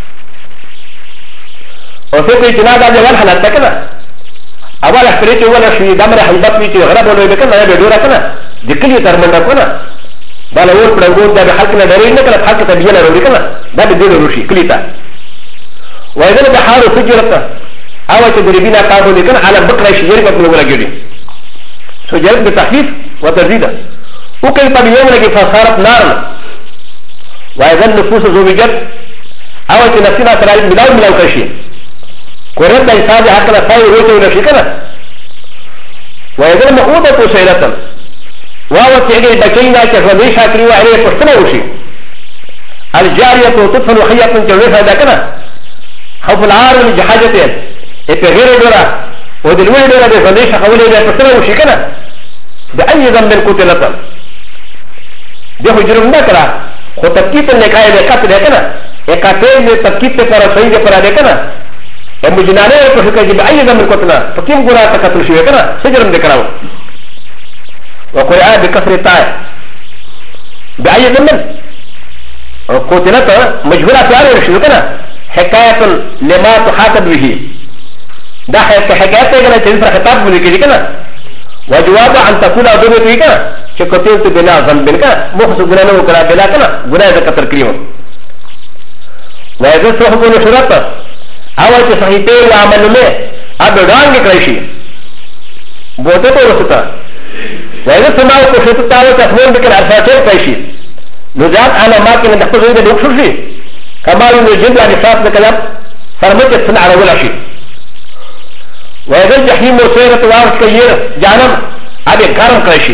وفي اجتناب هذا الحالات كنا أول أحتريت ولا شيء دمر حيبات ميتي غرب الولاد كنا لا بدورا كنا ذكري ترمنا كنا دا لور پرنگون دا بحلقنا دارين نکلا بحلق تبيانا روڑی کنا دا بدون روشي کلیتا وإذن بحارو سجرتا آوة دربينا قابو لكنا على بقرة شجرك اكنوغلا جدي سجرت بتحفيف وترزيدا وكي طبيعون لكي فصارت نارنا وإذن نفوس زوجت آوة نفسنا سرائب ملاو كشي قرد دا إنسان حقنا ساوي روشي ونفسي كنا وإذن مقودة سيلتا واو تيجي بكينا كفني شاكري وعليه فرسنا وشي الجارية تطفل وخيط من جوزها دكنا خوف العار من جحاجته اتغير دورا ودلوي دورا بفني شاكولي بفرسنا وشي كنا بأي ذنب القتلة دي حجرم نكرا خو تبكيت النكاية لكات دكنا اكاتين تبكيت فرا سيدي فرا دكنا المجنانة يقول بأي ذنب القتلة فكيم قرأ تكتل شوية كنا سجرم دكراو وقرأ بكسر التاء بأي ذنب قتلت مجهولة في عالم الشيوخنا حكاية لما تخاطب به ده حكاية كنا تنسى خطاب بذكري كنا وجواب أن تقول أدوبة كنا شكتلت بلا ذنب كنا مخص قلنا وقرأ بلا كنا قلنا إذا كتر كريم وإذا صحبون شرطة أول تصحيطين وعمل له أبدان كريشي بوتة ورسطة وإذا سمعوا كشوت التعوى تخمون بك الأرفاتين كيشي نزاد على ما كان نحفظ إذا نكشف فيه كما ينجد عن إفراط بكلام فرمت السنة على ولا شيء وإذا الجحيم وسيرة وارث كيير جانم أبي كارم كيشي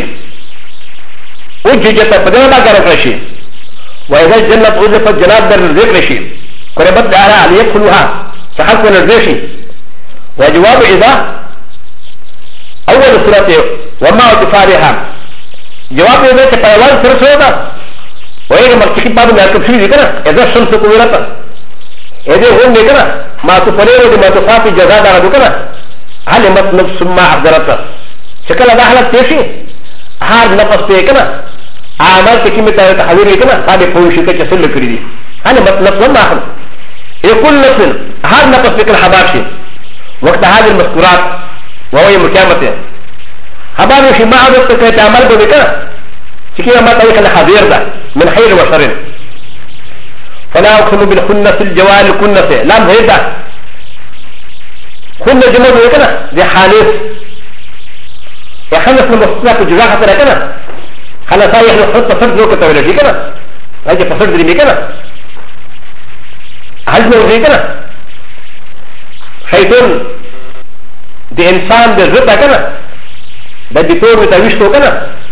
وجهت بدنا كارم كيشي وإذا الجنة أزلفت جناب در الرزق كيشي قربت دارا عليه كلها فحق من الرزق وجواب إذا أول سورة وما اتفارها جواب إذا تقوال سرسودا وإذا مرتكب بعض من الكفر ذكرنا إذا الشمس كورتا إذا هم ذكرنا ما تفرير وما تفاتي جزاء دارا ذكرنا علمت نفس ما أحضرتا شكل هذا حالة تيشي هذا نفس تيكنا أعمال تكيمة تحوير ذكرنا هذا فوشي كتسل كريدي علمت نفس ما أحضر يقول نفس هذا نفس ذكر حباشي وقت هذه المذكورات وهو مكامته هبانو شي ما عدت كي تعمل بذكرة شكينا ما طريق الحذير ده من خير وشر فلا أقسم بالخنة الجوال الكنة لام هيدا خنة جمال بذكرة دي حاليس يخلص من مصطلح الجزاء حتى لكنا خلصا يحلو حتى فرد ذوك التولى في كنا راجع فصل دري بكنا هل نو في كنا شيطان دي إنسان دي زرطة كنا دا دكتور بتاويشتو كنا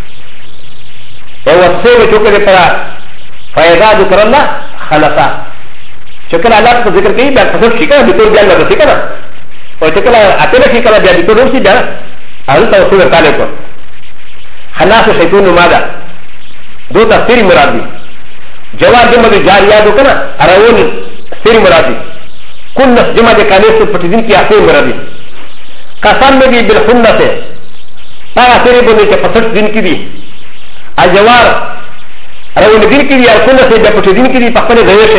وصوه چوكه پرا فائدہ ذکر اللہ خلصا چکل اللہ کو ذکر کی بیا فصل شکا دکتور بیان لگا سکنا اور چکل اتنا شکا بیا دکتور روسی بیا حضرت رسول تعالی کو خلاص شیطان ماذا دو تفسیر مراد دی جواب جمع جاریہ دو کنا اراون سیر مراد دی کنس جمع کانیس پٹدین کی اخیر مراد دی قسم میں بھی بالخنہ سے پارا سیری بندے کے فصل دین کی دی الجوار رون دين كذي يكون في بيت دين كذي فقط زيشه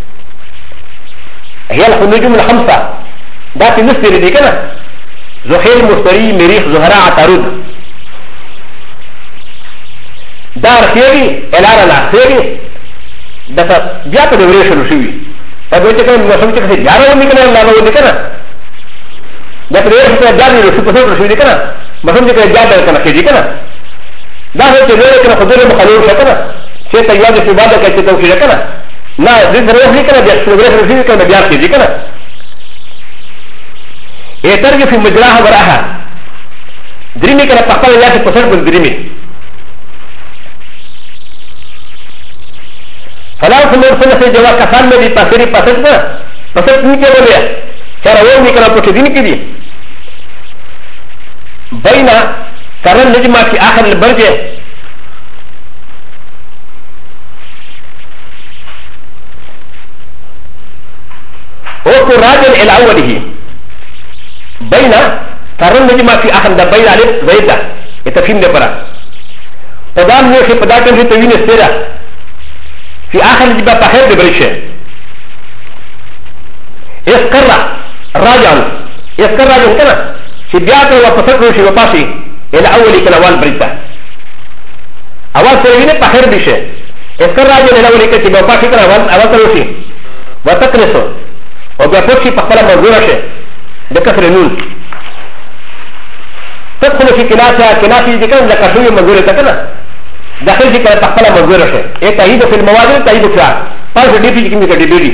هي الخنوجم الخمسة ده في نصف دي كنا زحيل مستري مريخ زهراء عطارد دار خيري الارا لا خيري ده بيات دوريشن شوي فبيت كنا نسمع كذي يارو وني كنا لا وني كنا دا پر یو څه جاري رسو په څه شو دي کنه مفهوم دې کې جاري کنه کې دي کنه دا چې له کنه خدای مخالف شو کنه چې ته یاد په باندې کې ته توفیق کنه نه دې ضرورت نه کنه چې څنګه رسېږي کنه بیا کې دي کنه اترجع في مجراها وراها دريمي كان تقبل الله في قصر بالدريمي فلا سمر سنة في جواك كفان में भी पसरी पसंद ना पसंद नहीं क्या बोले क्या वो नहीं करना कुछ दिन की दी बैना करन नजमा की आखिर बर्जे वो को राजल इलावली ही बैना करन नजमा की आखिर द बैना ले ज़ैदा ये तफहीम दे पड़ा पदान में से पदार्थ से तवीन सेरा في آخر الجبهة بحير ببريشة يسكر راجع يسكر راجع كنا في بياته وفسره في وفاشي إلى أول كنا أول بريتا أول سيرين بحير بشة يسكر راجع إلى أول كنا وفاشي كنا أول سروشي وتكنسه وبيأخذ في بحفلة مزورة شة بكسر نون تدخل في كناسي ذكر لكشوية مزورة كنا داخل في كلا تقبل مزورة شيء إيه تأييد في المواد تأييد في عام فارس دي في كمية دبيري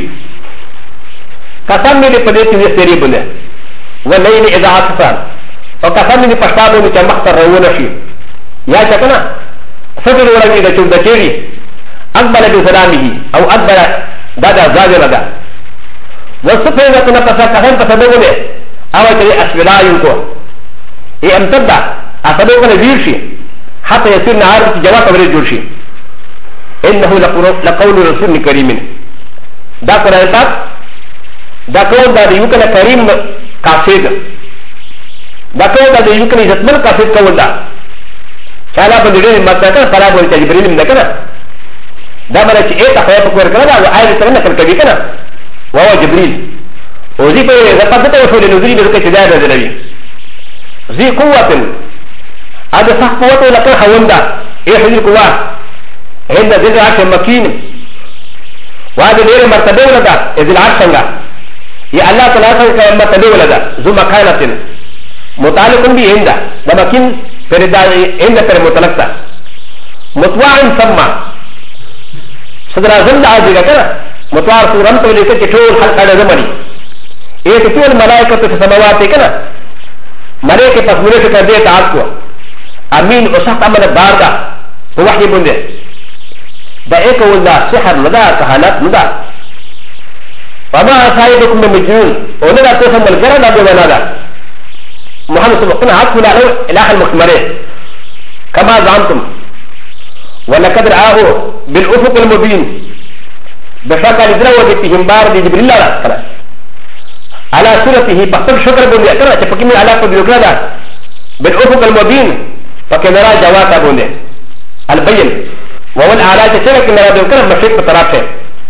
كسام من البديت من السرير بله والليل إذا عطفان وكسام من الفشتاب من كمختر رونا شيء يا شكنا فجر ولا إذا شو دشيري أقبل بسلامه أو أقبل دادا زاجر دا والسفر إذا كنا كسام فسدوه أو تري أسفلا ينكو إيه أمتدى أسدوه كنا زيرشي حتى يصير نهار في جواب قبل جورشي انه لقول رسول كريم دا قرأت دا قول دا يمكن كريم قاصد دا قول دا يمكن يزتمن قاصد قول دا شالا بندرين مكتبه فلا بول تجبرين من كنا دا مرة ايه تخيل بكور كنا وآية تمنى كالكبي كنا وهو جبريل وزي في رفضته رسول نزولي بذلك تدايا بذلك زي قوة هذا صح قوته لكن خوندا ايه حجر قواه عند ذي العرش المكين وهذا غير مرتبه ولدا ذي العرش سنغا يا الله تعالى مرتبه ولدا ذو مكانة متعلق به عند ده مكين فردا عند پر متلقى متواع ثم صدر اعظم عاجز كده متواع سورم تو ليك تشول حلقه ده زمني ايه تقول الملائكه في السماوات كده ملائكه پسمونه سے کر دے تعاق کو امين وصحت عمل باردا ووحي بنده دا ايكا ولا سحر مدى كهانات مدى وما صاحبكم من مجنون وندا توسم الجرى لا بولا محمد صلى الله عليه وسلم عطفنا له اله المكمره كما زعمتم ولقد رآه بالافق المبين بشكل ادراوه في همبار دي جبريل الله على سورته بحث شكر بنده كما تفكيم على قبل بالافق المبين فكنرى جواتا بونه البين وهو الأعلى تشرك نرى بكرة مشرق بطرافه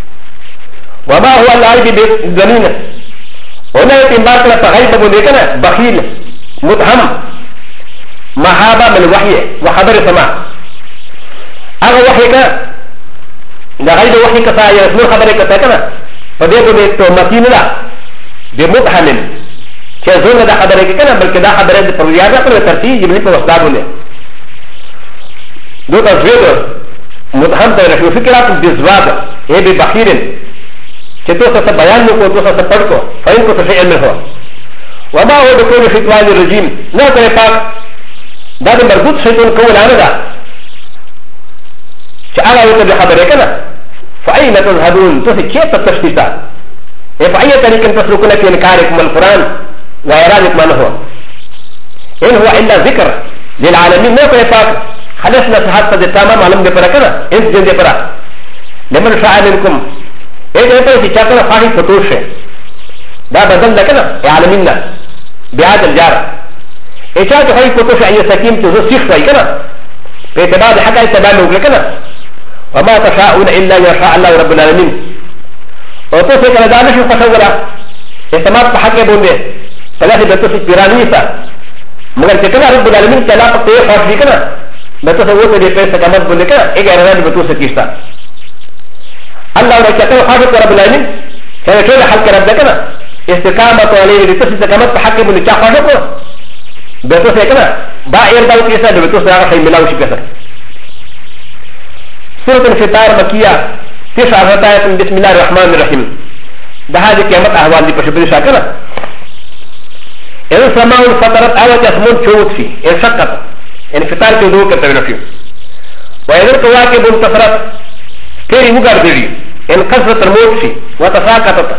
وما هو العيب بالدليل هنا يتنبار كنا تغيب بونه كنا بخيل متهم محابة من الوحي وخبر سماع أغا وحي كنا نغيب وحي كتا يرسمون خبر كتا كنا فدي بونه تومتين لا بمتهم كيزون دا خبر كنا بل كدا خبر فرياضة كنا ترتيب جبلي پر وصلا بونه دو تزويد متهم تغير فكرة بزواد ايه ببخير كتوسا سبيان نكو توسا سبركو فإنكو تشيء منه وما هو بكون شيطان الرجيم لا تريباك داد مربوط شيطان كون عنه دا شعلا يتبع خبركنا فأين تذهبون توسي كيف تتشتيتا فأي طريق تسلكون في إنكاركم القرآن وإرادكم عنه إن هو إلا ذكر للعالمين لا تريباك خلصنا صحات قد تمام معلوم دي پرا کنا اس جن دي پرا لمن شاء منكم ايه ده ته چې چاته فاحي فتوش دا بدل ده کنا عالمیننا بیاد الجار ايه چاته فاحي فتوش اي سکیم چې زو سیخ وای کنا په اعتبار د حق اتباع وکړه کنا وما تشاءون الا يشاء الله رب العالمين او ته څنګه دا نشو تصوره اعتماد په حق باندې ثلاثه د تاسو پیرانی تا مگر چې کنا رب العالمین کلا په ته فاش دي کنا بتصور دي پیسې کمت باندې کړه اګه ارادي به توسه کیستا الله ورته ته خاطر رب العالمین چې ټول حل کړه ده کنه استقامت عليه د تاسو استقامت په حق باندې چا خاطر کو به تاسو کنه با ارباو کیسه به تاسو هغه شی ملاوي شي کړه سورۃ الفطار مکیہ 9 آیات بسم الله الرحمن الرحیم ده هذه قیامت احوال دي په شبري شاکنه اذا سماء الفطرت اول اسمون چوت فی انشقت انفطار کې دوه کته ویل شي واذا كواكب انتصرت تیری وګرځي ان قصرت الموت فی وتساقطت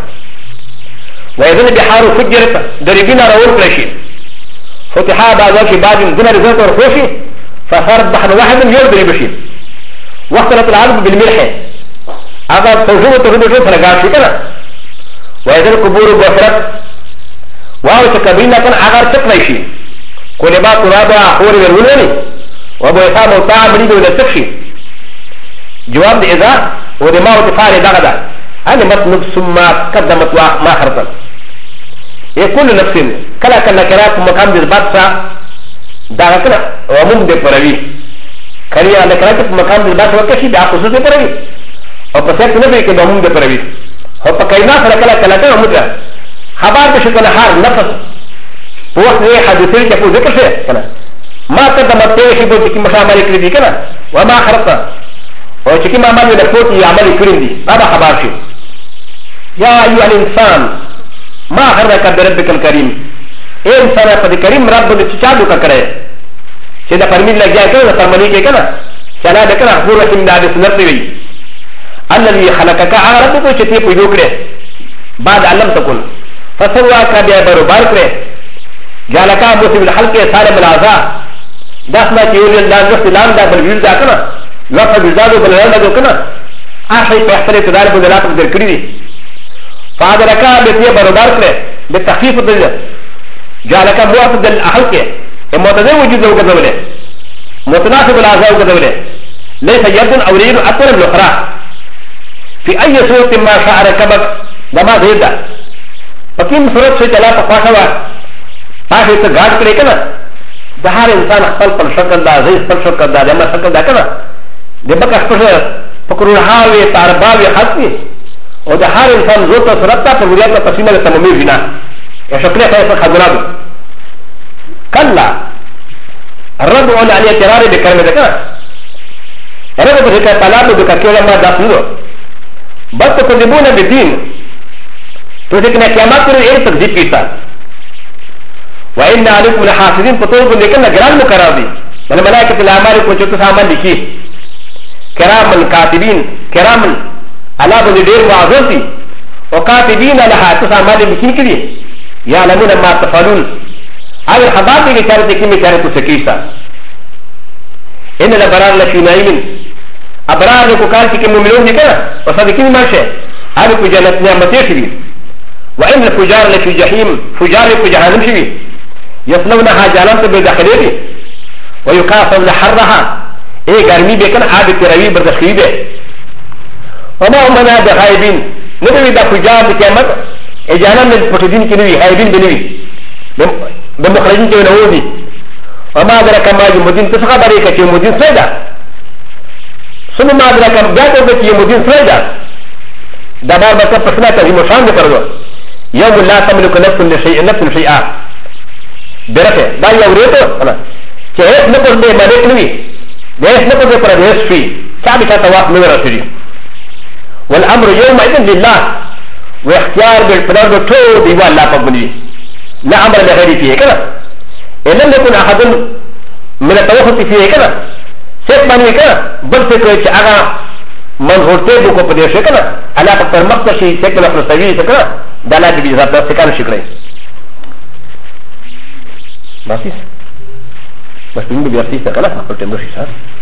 واذا البحار فجرت دربنا رول كرشي فتحا بعض بعض دون رزق ورخوشي فصارت بحر واحد يرضي بشي واختلط العالم بالملح هذا توجه تغني فلقاشي كنا واذا القبور بفرت واو تكبرنا كان اغار تقليشي كلبا ترابا حوري والولوني وابو يسام وطاع مريد ولا تكشي جواب اذا ودماء وتفاري دغدا هذا مطلب ثم قدمت ما خرطت يكون نفس كلا كلا كلا مقام بالبات سا دغكنا ومم دي پروي كريا لكلا مقام بالبات وكشي دا خصوص دي پروي او پسك نبي كي ومم دي پروي او پكاينا كلا كلا كلا مدر خبر بشكل حال نفس وقت ايه حدثين كفو ذكر شيء كنا ما قدمت تيشي بوتي مشامل كريدي كنا وما خرطت او چكي ما عمل لفوت يعمل كريدي هذا خبر شيء يا ايها الانسان ما غرك بربك الكريم اے انسان قد کریم رب نے چادو کا کرے سیدھا فرمین لگ جائے کہ فرمانی کے کنا چلا دے کنا پورا سمداد سنت وی الذي خلقك عرب کو چتی پیدا کرے بعد علم تکون فسواك بربار کرے جالک مسلم الخلق سارے ملازا دسنا کیول انداز سلام دا بل دا کنا لفظ زادو بل دا کنا اخی په اختلاف دار بدلات در کړی فادرك بيتي بربار كله بالتخفيف الدجل جعلك موافد الاخلق المتزوج وجود وكذوله متناسب الاعضاء وكذوله ليس يد او ريد اكثر من الاخرى في اي صوره ما شاء ركبك دما زيدا فكين صورت سے چلا پخوا پاشه ته گاډ کړي کنه د هر انسان خپل شکل دا زي خپل شکل دا دمه شکل دا کنه د بک خپل پکړو حاوي تارباوي حسي او د هر انسان زوته صورت ته پوریات ته تسلیمه له تمامي بنا یا شکل ته خبرات کلا الرد على الاعتراض بكلمه ذكر رد بذكر طلاب ذكر كلمه داخله بس تكذبون بالدين تذكرنا قيامات ايه تكذيب كيسا وان عليكم لحافظين فطلبوا لكن جرال مكرابي والملائكه الاعمال كنتم تعمل لكي كرام الكاتبين كرام على بني دير معذرتي وكاتبين لها تسامال بكين كذي يعلمون ما تفعلون هذا الخبار اللي كانت كيمي كانت سكيسا ان الابرار لفي نعيم ابرار لكو كانت كيمي مليون دي كنا وصدقين ماشي هذا كو جنة نعمتي شبي وان الفجار لفي جحيم فجار لكو جهنم شبي يصلونها جانب بداخله ويكافون لحرها ايه غرمي بكن عاد تروي بردخي به وما هم من هذا غايبين نبي دا فجار بكامل اجانا من الفتدين كنوي غايبين بنوي بمخرجين كنوي نوودي وما أدرك ما يمدين تسخى بريكة يمدين سيدا ثم ما أدرك بياتو يمدين سيدا دبار بطر فسنا تزيم شان بكردو يوم لا تملك نفس لشيئا برفع دا يوريتو كيف نقول بي مالك نوي بيس نقول بي پرديس في كابي كاتواق نور رسولي والامر يومئذ لله واختيار بالقدر تو ديوا الله فقبلي لا امر لغيري فيه كذا ان لم يكن احد من التوسط فيه كذا سيف ماني كذا بل سيكوي اغا منظورته بكو بديش كذا على فكر مقتشي سيكل فلسفي كذا دالا دي ذات سكان شكري بس بس بيرسيس كذا فقلت مشي صار